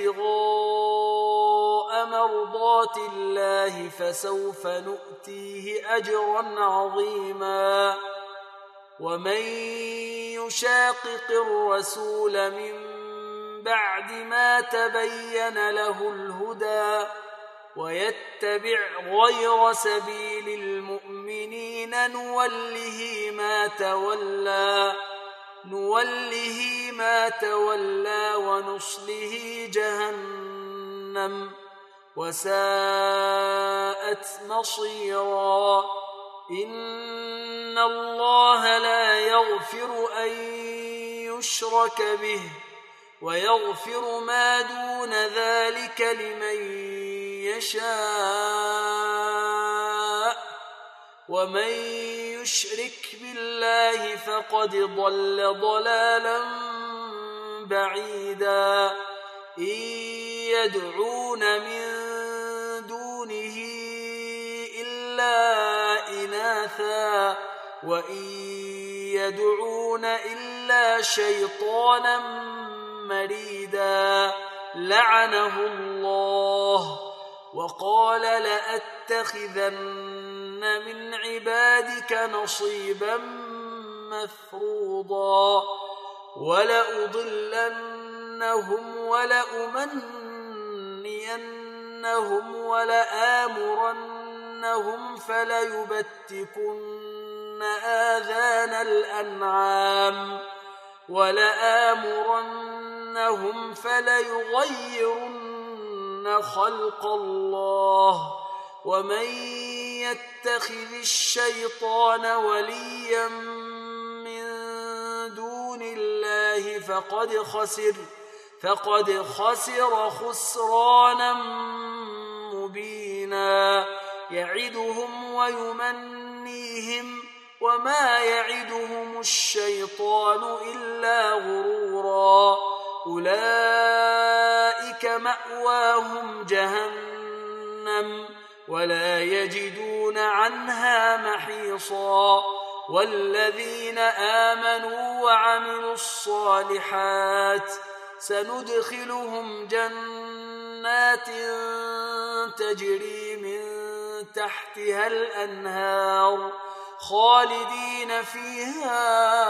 ابتغاء مرضات الله فسوف نؤتيه أجرا عظيما ومن يشاقق الرسول من بعد ما تبين له الهدى ويتبع غير سبيل المؤمنين نوله ما تولى نوله ما تولى ونصله جهنم وساءت مصيرا إن الله لا يغفر أن يشرك به ويغفر ما دون ذلك لمن يشاء ومن يشرك بالله فقد ضل ضلالا بعيدا إن يدعون من دونه إلا إناثا وإن يدعون إلا شيطانا مريدا لعنه الله وقال لأتخذن من عبادك نصيبا مفروضا ولأضلنهم ولأمنينهم ولآمرنهم فليبتكن آذان الأنعام ولآمرنهم فليغيرن خلق الله ومن يتخذ الشيطان وليا من دون الله فقد خسر فقد خسر خسرانا مبينا يعدهم ويمنيهم وما يعدهم الشيطان إلا غرورا أولئك مأواهم جهنم ولا يجدون عنها محيصا والذين آمنوا وعملوا الصالحات سندخلهم جنات تجري من تحتها الأنهار خالدين فيها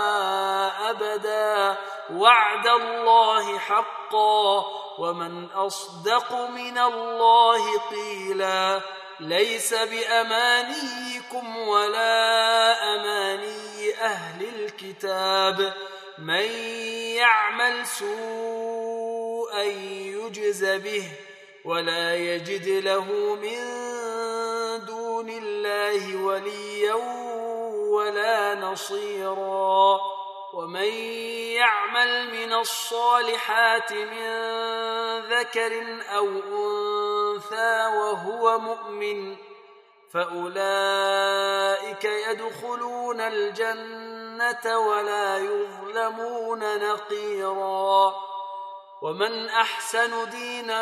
أبدا وعد الله حقا ومن أصدق من الله قيلا ليس بأمانيكم ولا أماني أهل الكتاب من يعمل سوءا يجز به ولا يجد له من دون الله وليا ولا نصيرا ومن يعمل من الصالحات من ذكر أو أنثى وهو مؤمن فأولئك يدخلون الجنة ولا يظلمون نقيرا ومن أحسن دينا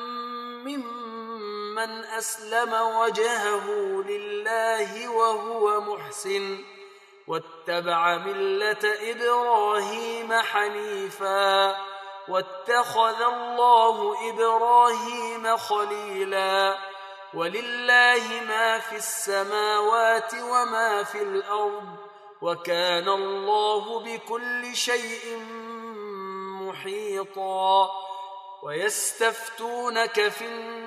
ممن أسلم وجهه لله وهو محسن واتبع ملة إبراهيم حنيفا واتخذ الله إبراهيم خليلا ولله ما في السماوات وما في الأرض وكان الله بكل شيء محيطا ويستفتونك في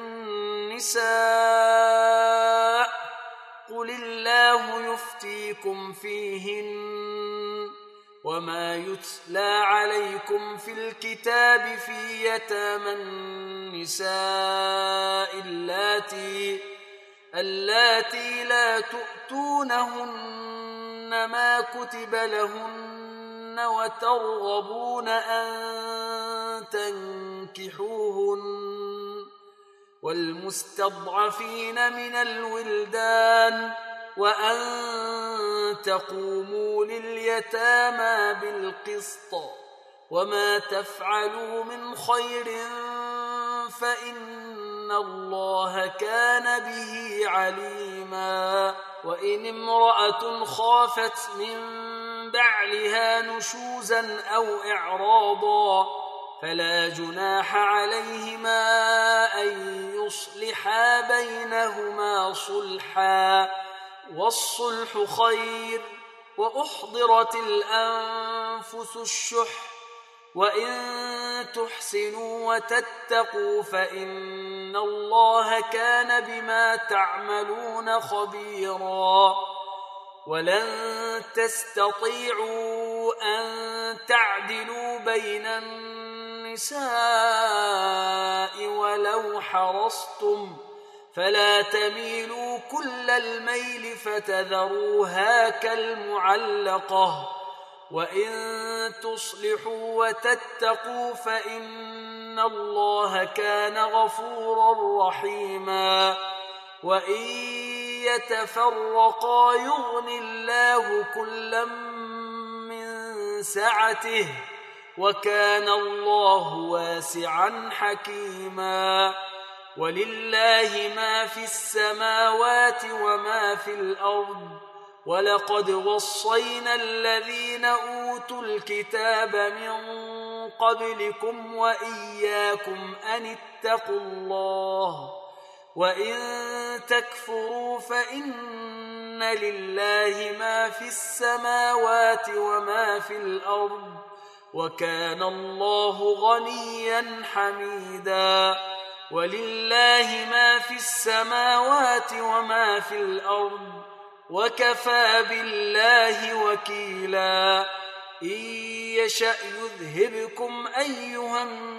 النساء قل الله يفتيكم فيهن وما يتلى عليكم في الكتاب في يتامى النساء اللاتي اللاتي لا تؤتونهن ما كتب لهن وترغبون أن تنكحوهن والمستضعفين من الولدان وأن تقوموا لليتامى بالقسط وما تفعلوا من خير فإن الله كان به عليما وإن امرأة خافت من بعلها نشوزا أو إعراضا فلا جناح عليهما أن يصلحا بينهما صلحا والصلح خير وأحضرت الأنفس الشح وإن تحسنوا وتتقوا فإن الله كان بما تعملون خبيرا ولن تستطيعوا أن تعدلوا بين النساء ولو حرصتم فلا تميلوا كل الميل فتذروها كالمعلقة وإن تصلحوا وتتقوا فإن الله كان غفورا رحيما وإن يتفرقا يغن الله كلا من سعته وكان الله واسعا حكيما ولله ما في السماوات وما في الأرض ولقد وصينا الذين أوتوا الكتاب من قبلكم وإياكم أن اتقوا الله وإن تكفروا فإن لله ما في السماوات وما في الأرض وكان الله غنيا حميدا ولله ما في السماوات وما في الأرض وكفى بالله وكيلا إن يشأ يذهبكم أيها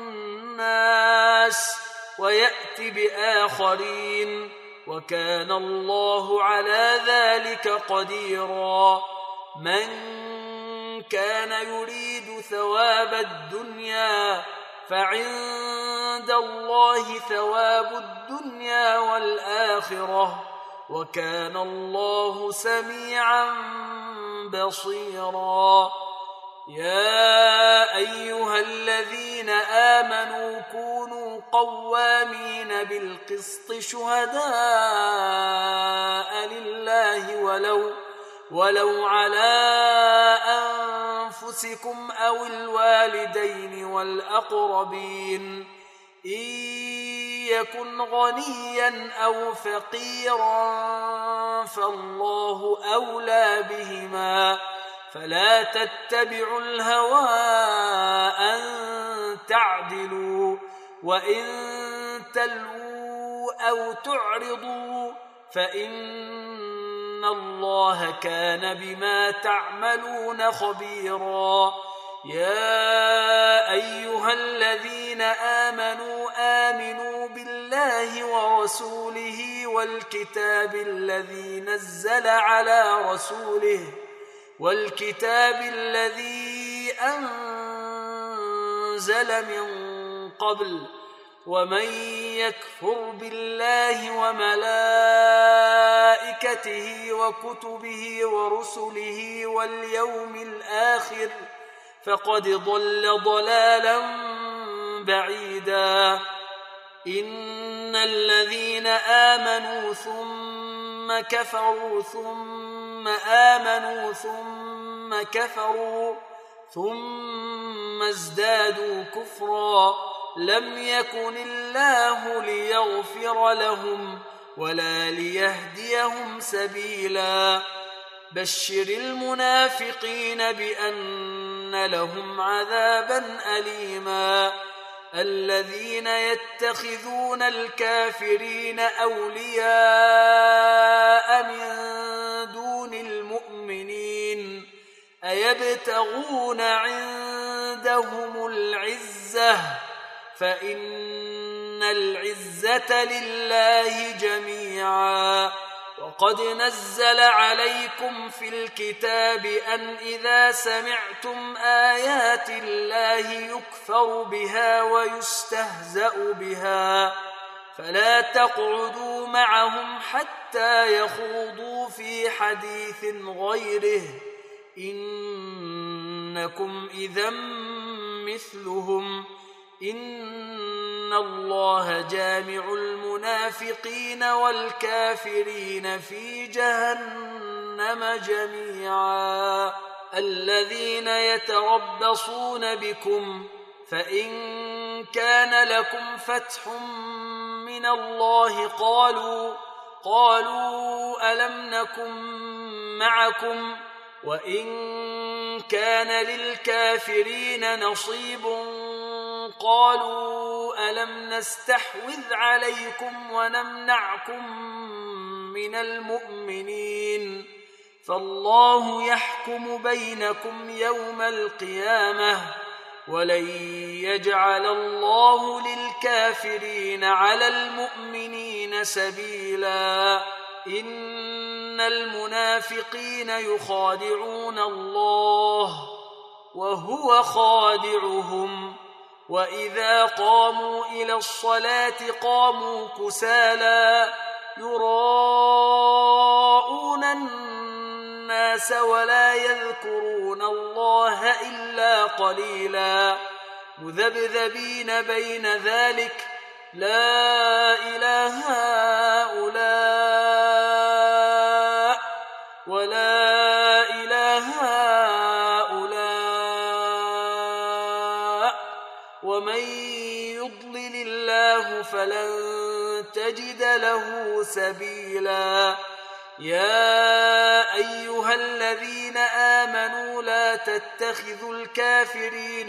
الناس ويأت بآخرين وكان الله على ذلك قديرا من كان يريد ثواب الدنيا فعند الله ثواب الدنيا والآخرة وكان الله سميعا بصيرا يا أيها الذين آمنوا كونوا قوامين بالقسط شهداء لله ولو ولو على أنفسكم أو الوالدين والأقربين إن يكن غنيا أو فقيرا فالله أولى بهما فلا تتبعوا الهوى أن تعدلوا وإن تلووا أو تعرضوا فإن الله كان بما تعملون خبيرا يا أيها الذين آمنوا آمنوا بالله ورسوله والكتاب الذي نزل على رسوله والكتاب الذي أنزل من قبل ومن يكفر بالله وملائكته وكتبه ورسله واليوم الآخر فقد ضل ضلالا بعيدا إن الذين آمنوا ثم كفروا ثم آمنوا ثم كفروا ثم ازدادوا كفرا لم يكن الله ليغفر لهم ولا ليهديهم سبيلا بشر المنافقين بأن لهم عذابا أليما الذين يتخذون الكافرين أولياء من دون المؤمنين أيبتغون عندهم العزة فإن العزة لله جميعا وقد نزل عليكم في الكتاب أن إذا سمعتم آيات الله يكفر بها ويستهزأ بها فلا تقعدوا معهم حتى يخوضوا في حديث غيره إنكم إذا مثلهم إن الله جامع المنافقين والكافرين في جهنم جميعا الذين يتربصون بكم فإن كان لكم فتح من الله قالوا قالوا ألم نكن معكم وإن كان للكافرين نصيب قالوا ألم نستحوذ عليكم ونمنعكم من المؤمنين فالله يحكم بينكم يوم القيامة ولن يجعل الله للكافرين على المؤمنين سبيلا إن المنافقين يخادعون الله وهو خادعهم وإذا قاموا إلى الصلاة قاموا كسالى يراءون الناس ولا يذكرون الله إلا قليلا مذبذبين بين ذلك لا إله هؤلاء ولا إله هؤلاء ومن يضلل الله فلن تجد له سبيلا يا أيها الذين آمنوا لا تتخذوا الكافرين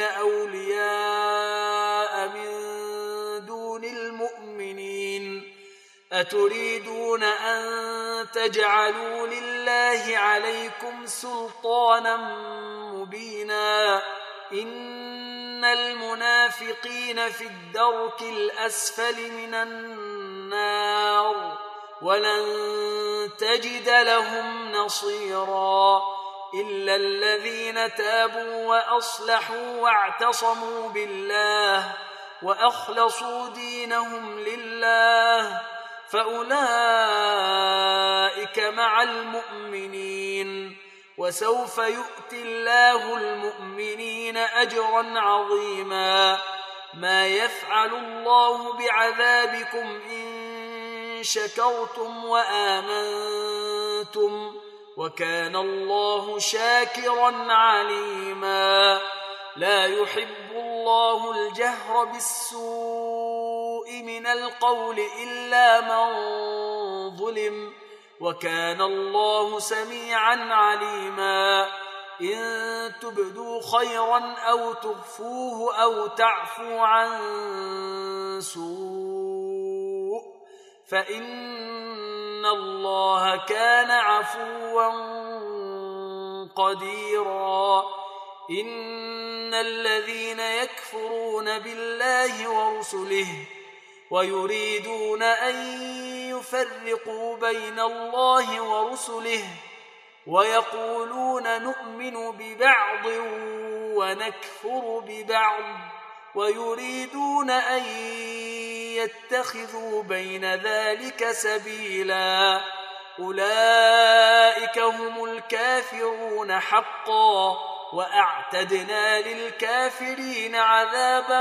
أولياء من دون المؤمنين أتريدون أن تجعلوا لله عليكم سلطانا مبينا إن المنافقين في الدرك الأسفل من النار ولن تجد لهم نصيرا إلا الذين تابوا وأصلحوا واعتصموا بالله وأخلصوا دينهم لله فأولئك مع المؤمنين وسوف يؤتي الله المؤمنين أجرا عظيما ما يفعل الله بعذابكم إن شكرتم وآمنتم وكان الله شاكرا عليما لا يحب الله الجهر بالسوء من القول إلا من ظلم وكان الله سميعا عليما إن تبدوا خيرا أو تخفوه أو تعفو عن سوء فإن الله كان عفوا قديرا إن الذين يكفرون بالله ورسله ويريدون أن يفرقوا بين الله ورسله ويقولون نؤمن ببعض ونكفر ببعض ويريدون أن يتخذوا بين ذلك سبيلا أولئك هم الكافرون حقا وأعتدنا للكافرين عذابا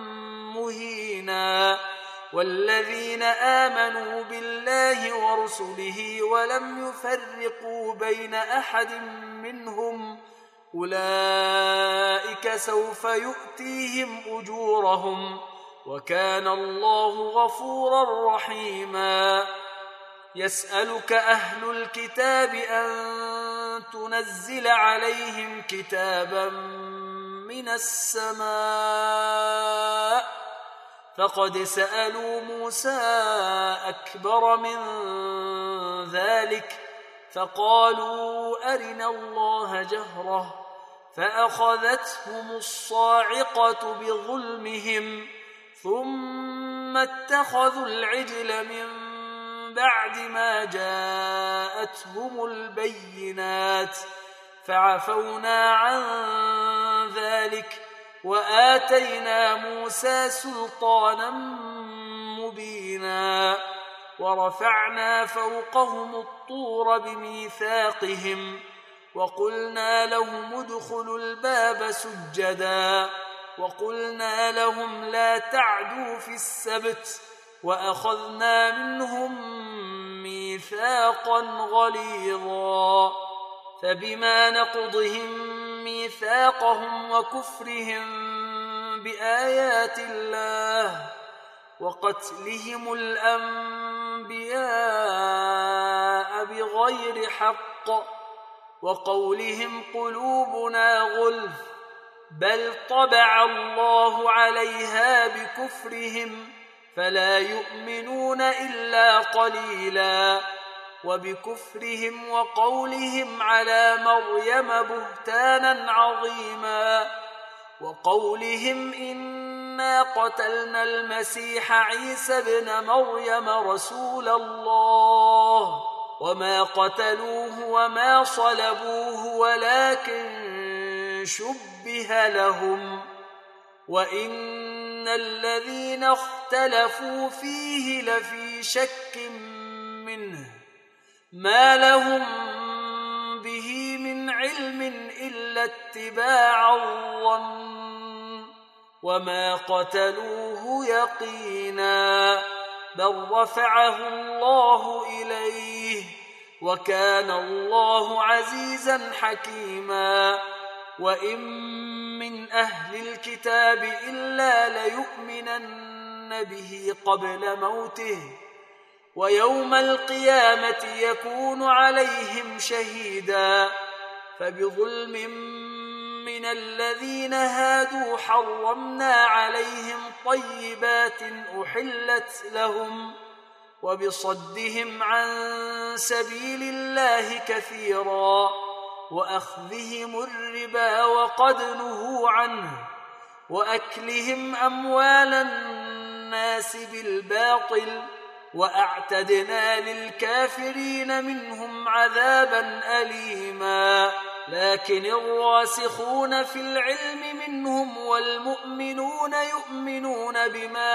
مهينا والذين آمنوا بالله ورسله ولم يفرقوا بين أحد منهم أولئك سوف يؤتيهم أجورهم وكان الله غفورا رحيما يسألك أهل الكتاب أن تنزل عليهم كتابا من السماء فقد سألوا موسى أكبر من ذلك فقالوا أرنا الله جهرة فأخذتهم الصاعقة بظلمهم ثم اتخذوا العجل من بعد ما جاءتهم البينات فعفونا عن ذلك وآتينا موسى سلطانا مبينا ورفعنا فوقهم الطور بميثاقهم وقلنا لهم ادخلوا الباب سجدا وقلنا لهم لا تعدوا في السبت وأخذنا منهم ميثاقا غليظا فبما نقضهم ميثاقهم وكفرهم بآيات الله وقتلهم الأنبياء بغير حق وقولهم قلوبنا غلف بل طبع الله عليها بكفرهم فلا يؤمنون إلا قليلا وبكفرهم وقولهم على مريم بهتانا عظيما وقولهم إنا قتلنا المسيح عيسى ابن مريم رسول الله وما قتلوه وما صلبوه ولكن شبه لهم وإن الذين اختلفوا فيه لفي شك منه ما لهم به من علم إلا اتباع الظن وما قتلوه يقينا بل رفعه الله إليه وكان الله عزيزا حكيما وإن من أهل الكتاب إلا ليؤمنن به قبل موته ويوم القيامة يكون عليهم شهيدا فبظلم من الذين هادوا حرمنا عليهم طيبات أحلت لهم وبصدهم عن سبيل الله كثيرا وأخذهم الربا وقد نهوا عنه وأكلهم أموال الناس بالباطل وأعتدنا للكافرين منهم عذابا أليما لكن الراسخون في العلم منهم والمؤمنون يؤمنون بما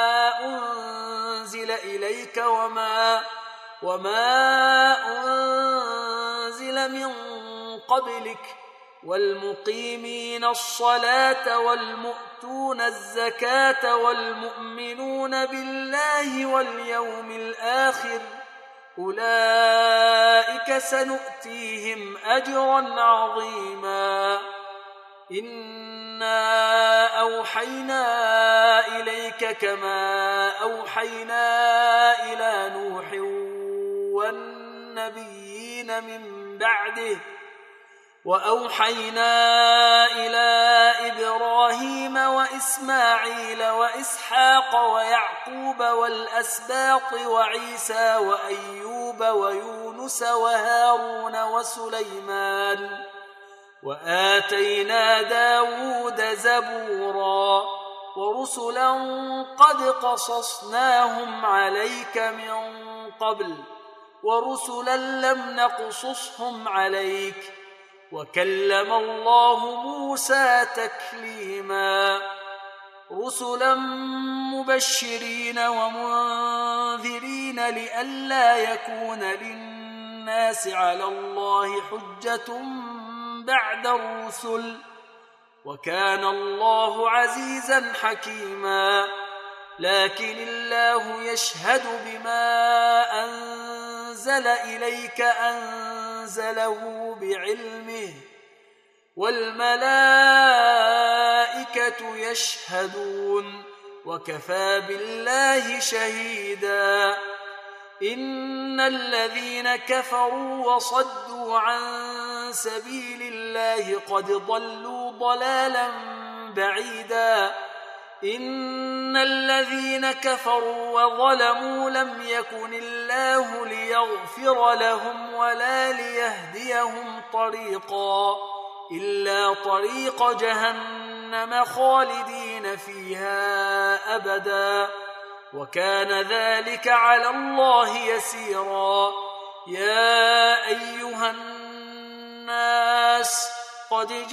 أنزل إليك وما, وما أنزل من قبلك والمقيمين الصلاة والمؤتون الزكاة والمؤمنون بالله واليوم الآخر أولئك سنؤتيهم أجرا عظيما إنا أوحينا إليك كما أوحينا إلى نوح والنبيين من بعده وأوحينا إلى إبراهيم وإسماعيل وإسحاق ويعقوب والأسباط وعيسى وأيوب ويونس وهارون وسليمان وآتينا داود زبورا ورسلا قد قصصناهم عليك من قبل ورسلا لم نقصصهم عليك وكلم الله موسى تكليما رسلا مبشرين ومنذرين لئلا يكون للناس على الله حجة بعد الرسل وكان الله عزيزا حكيما لكن الله يشهد بما أنزل إليك أنزله بعلمه والملائكة يشهدون وكفى بالله شهيدا إن الذين كفروا وصدوا عن سبيل الله قد ضلوا ضلالا بعيدا إن الذين كفروا وظلموا لم يكن الله ليغفر لهم ولا ليهديهم طريقا إلا طريق جهنم خالدين فيها أبدا وكان ذلك على الله يسيرا يا أيها الناس قد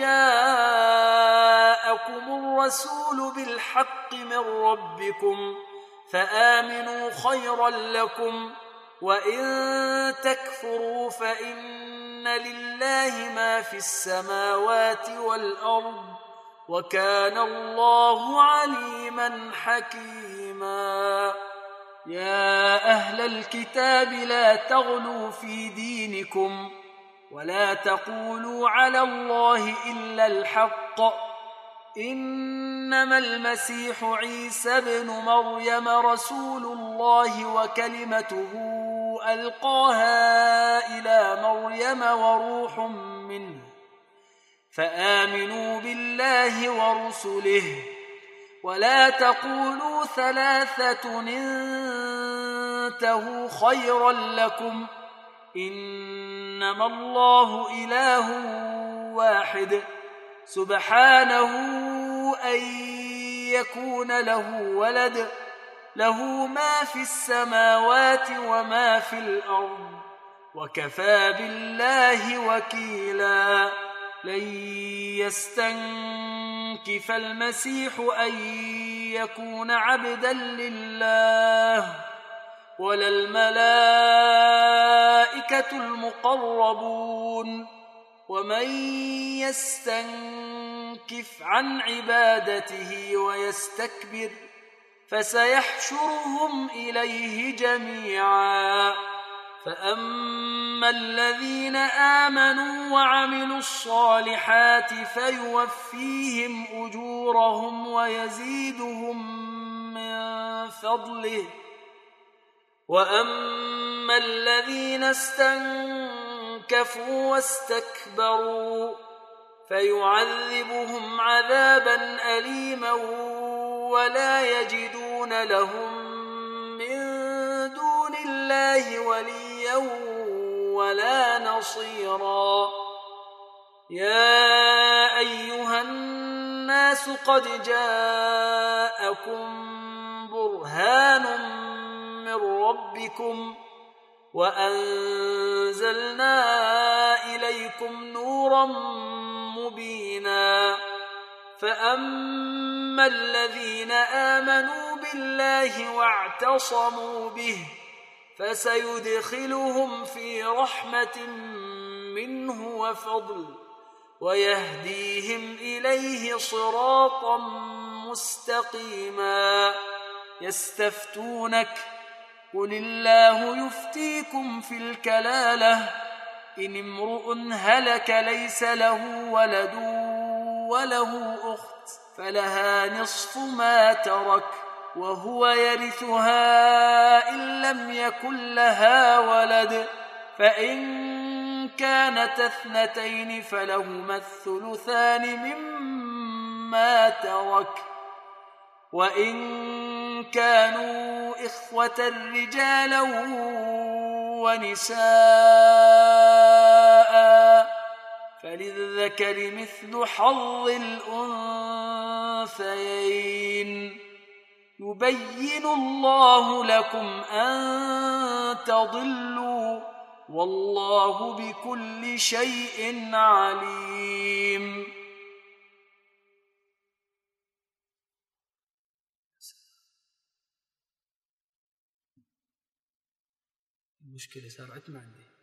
جاءكم الرسول بالحق من ربكم فآمنوا خيرا لكم وإن تكفروا فإن لله ما في السماوات والأرض وكان الله عليما حكيما يا أهل الكتاب لا تغلوا في دينكم ولا تقولوا على الله إلا الحق إنما المسيح عيسى بن مريم رسول الله وكلمته ألقاها إلى مريم وروح منه فآمنوا بالله ورسله ولا تقولوا ثلاثة انتهوا خيرا لكم إنما الله إله واحد سبحانه أن يكون له ولد له ما في السماوات وما في الأرض وكفى بالله وكيلا لن يستنكف المسيح أن يكون عبدا لله ولا الملائكة المقربون ومن يستنكف عن عبادته ويستكبر فسيحشرهم إليه جميعا فأما الذين آمنوا وعملوا الصالحات فيوفيهم أجورهم ويزيدهم من فضله وأما الذين استنكفوا واستكبروا فيعذبهم عذابا أليما ولا يجدون لهم من دون الله وليا ولا نصيرا يا أيها الناس قد جاءكم برهان من ربكم وأنزلنا إليكم نورا مبينا فأما الذين آمنوا بالله واعتصموا به فسيدخلهم في رحمة منه وفضل ويهديهم إليه صراطا مستقيما يستفتونك قل الله يفتيكم في الكلالة إن امرؤ هلك ليس له ولد وله أخت فلها نصف ما ترك وهو يرثها إن لم يكن لها ولد فإن كانت اثنتين فلهما الثلثان مما ترك وإن كانوا إخوة رجالا ونساء فللذكر مثل حظ الأنثيين يبين الله لكم أن تضلوا والله بكل شيء عليم. المشكلة صارت ما عندي.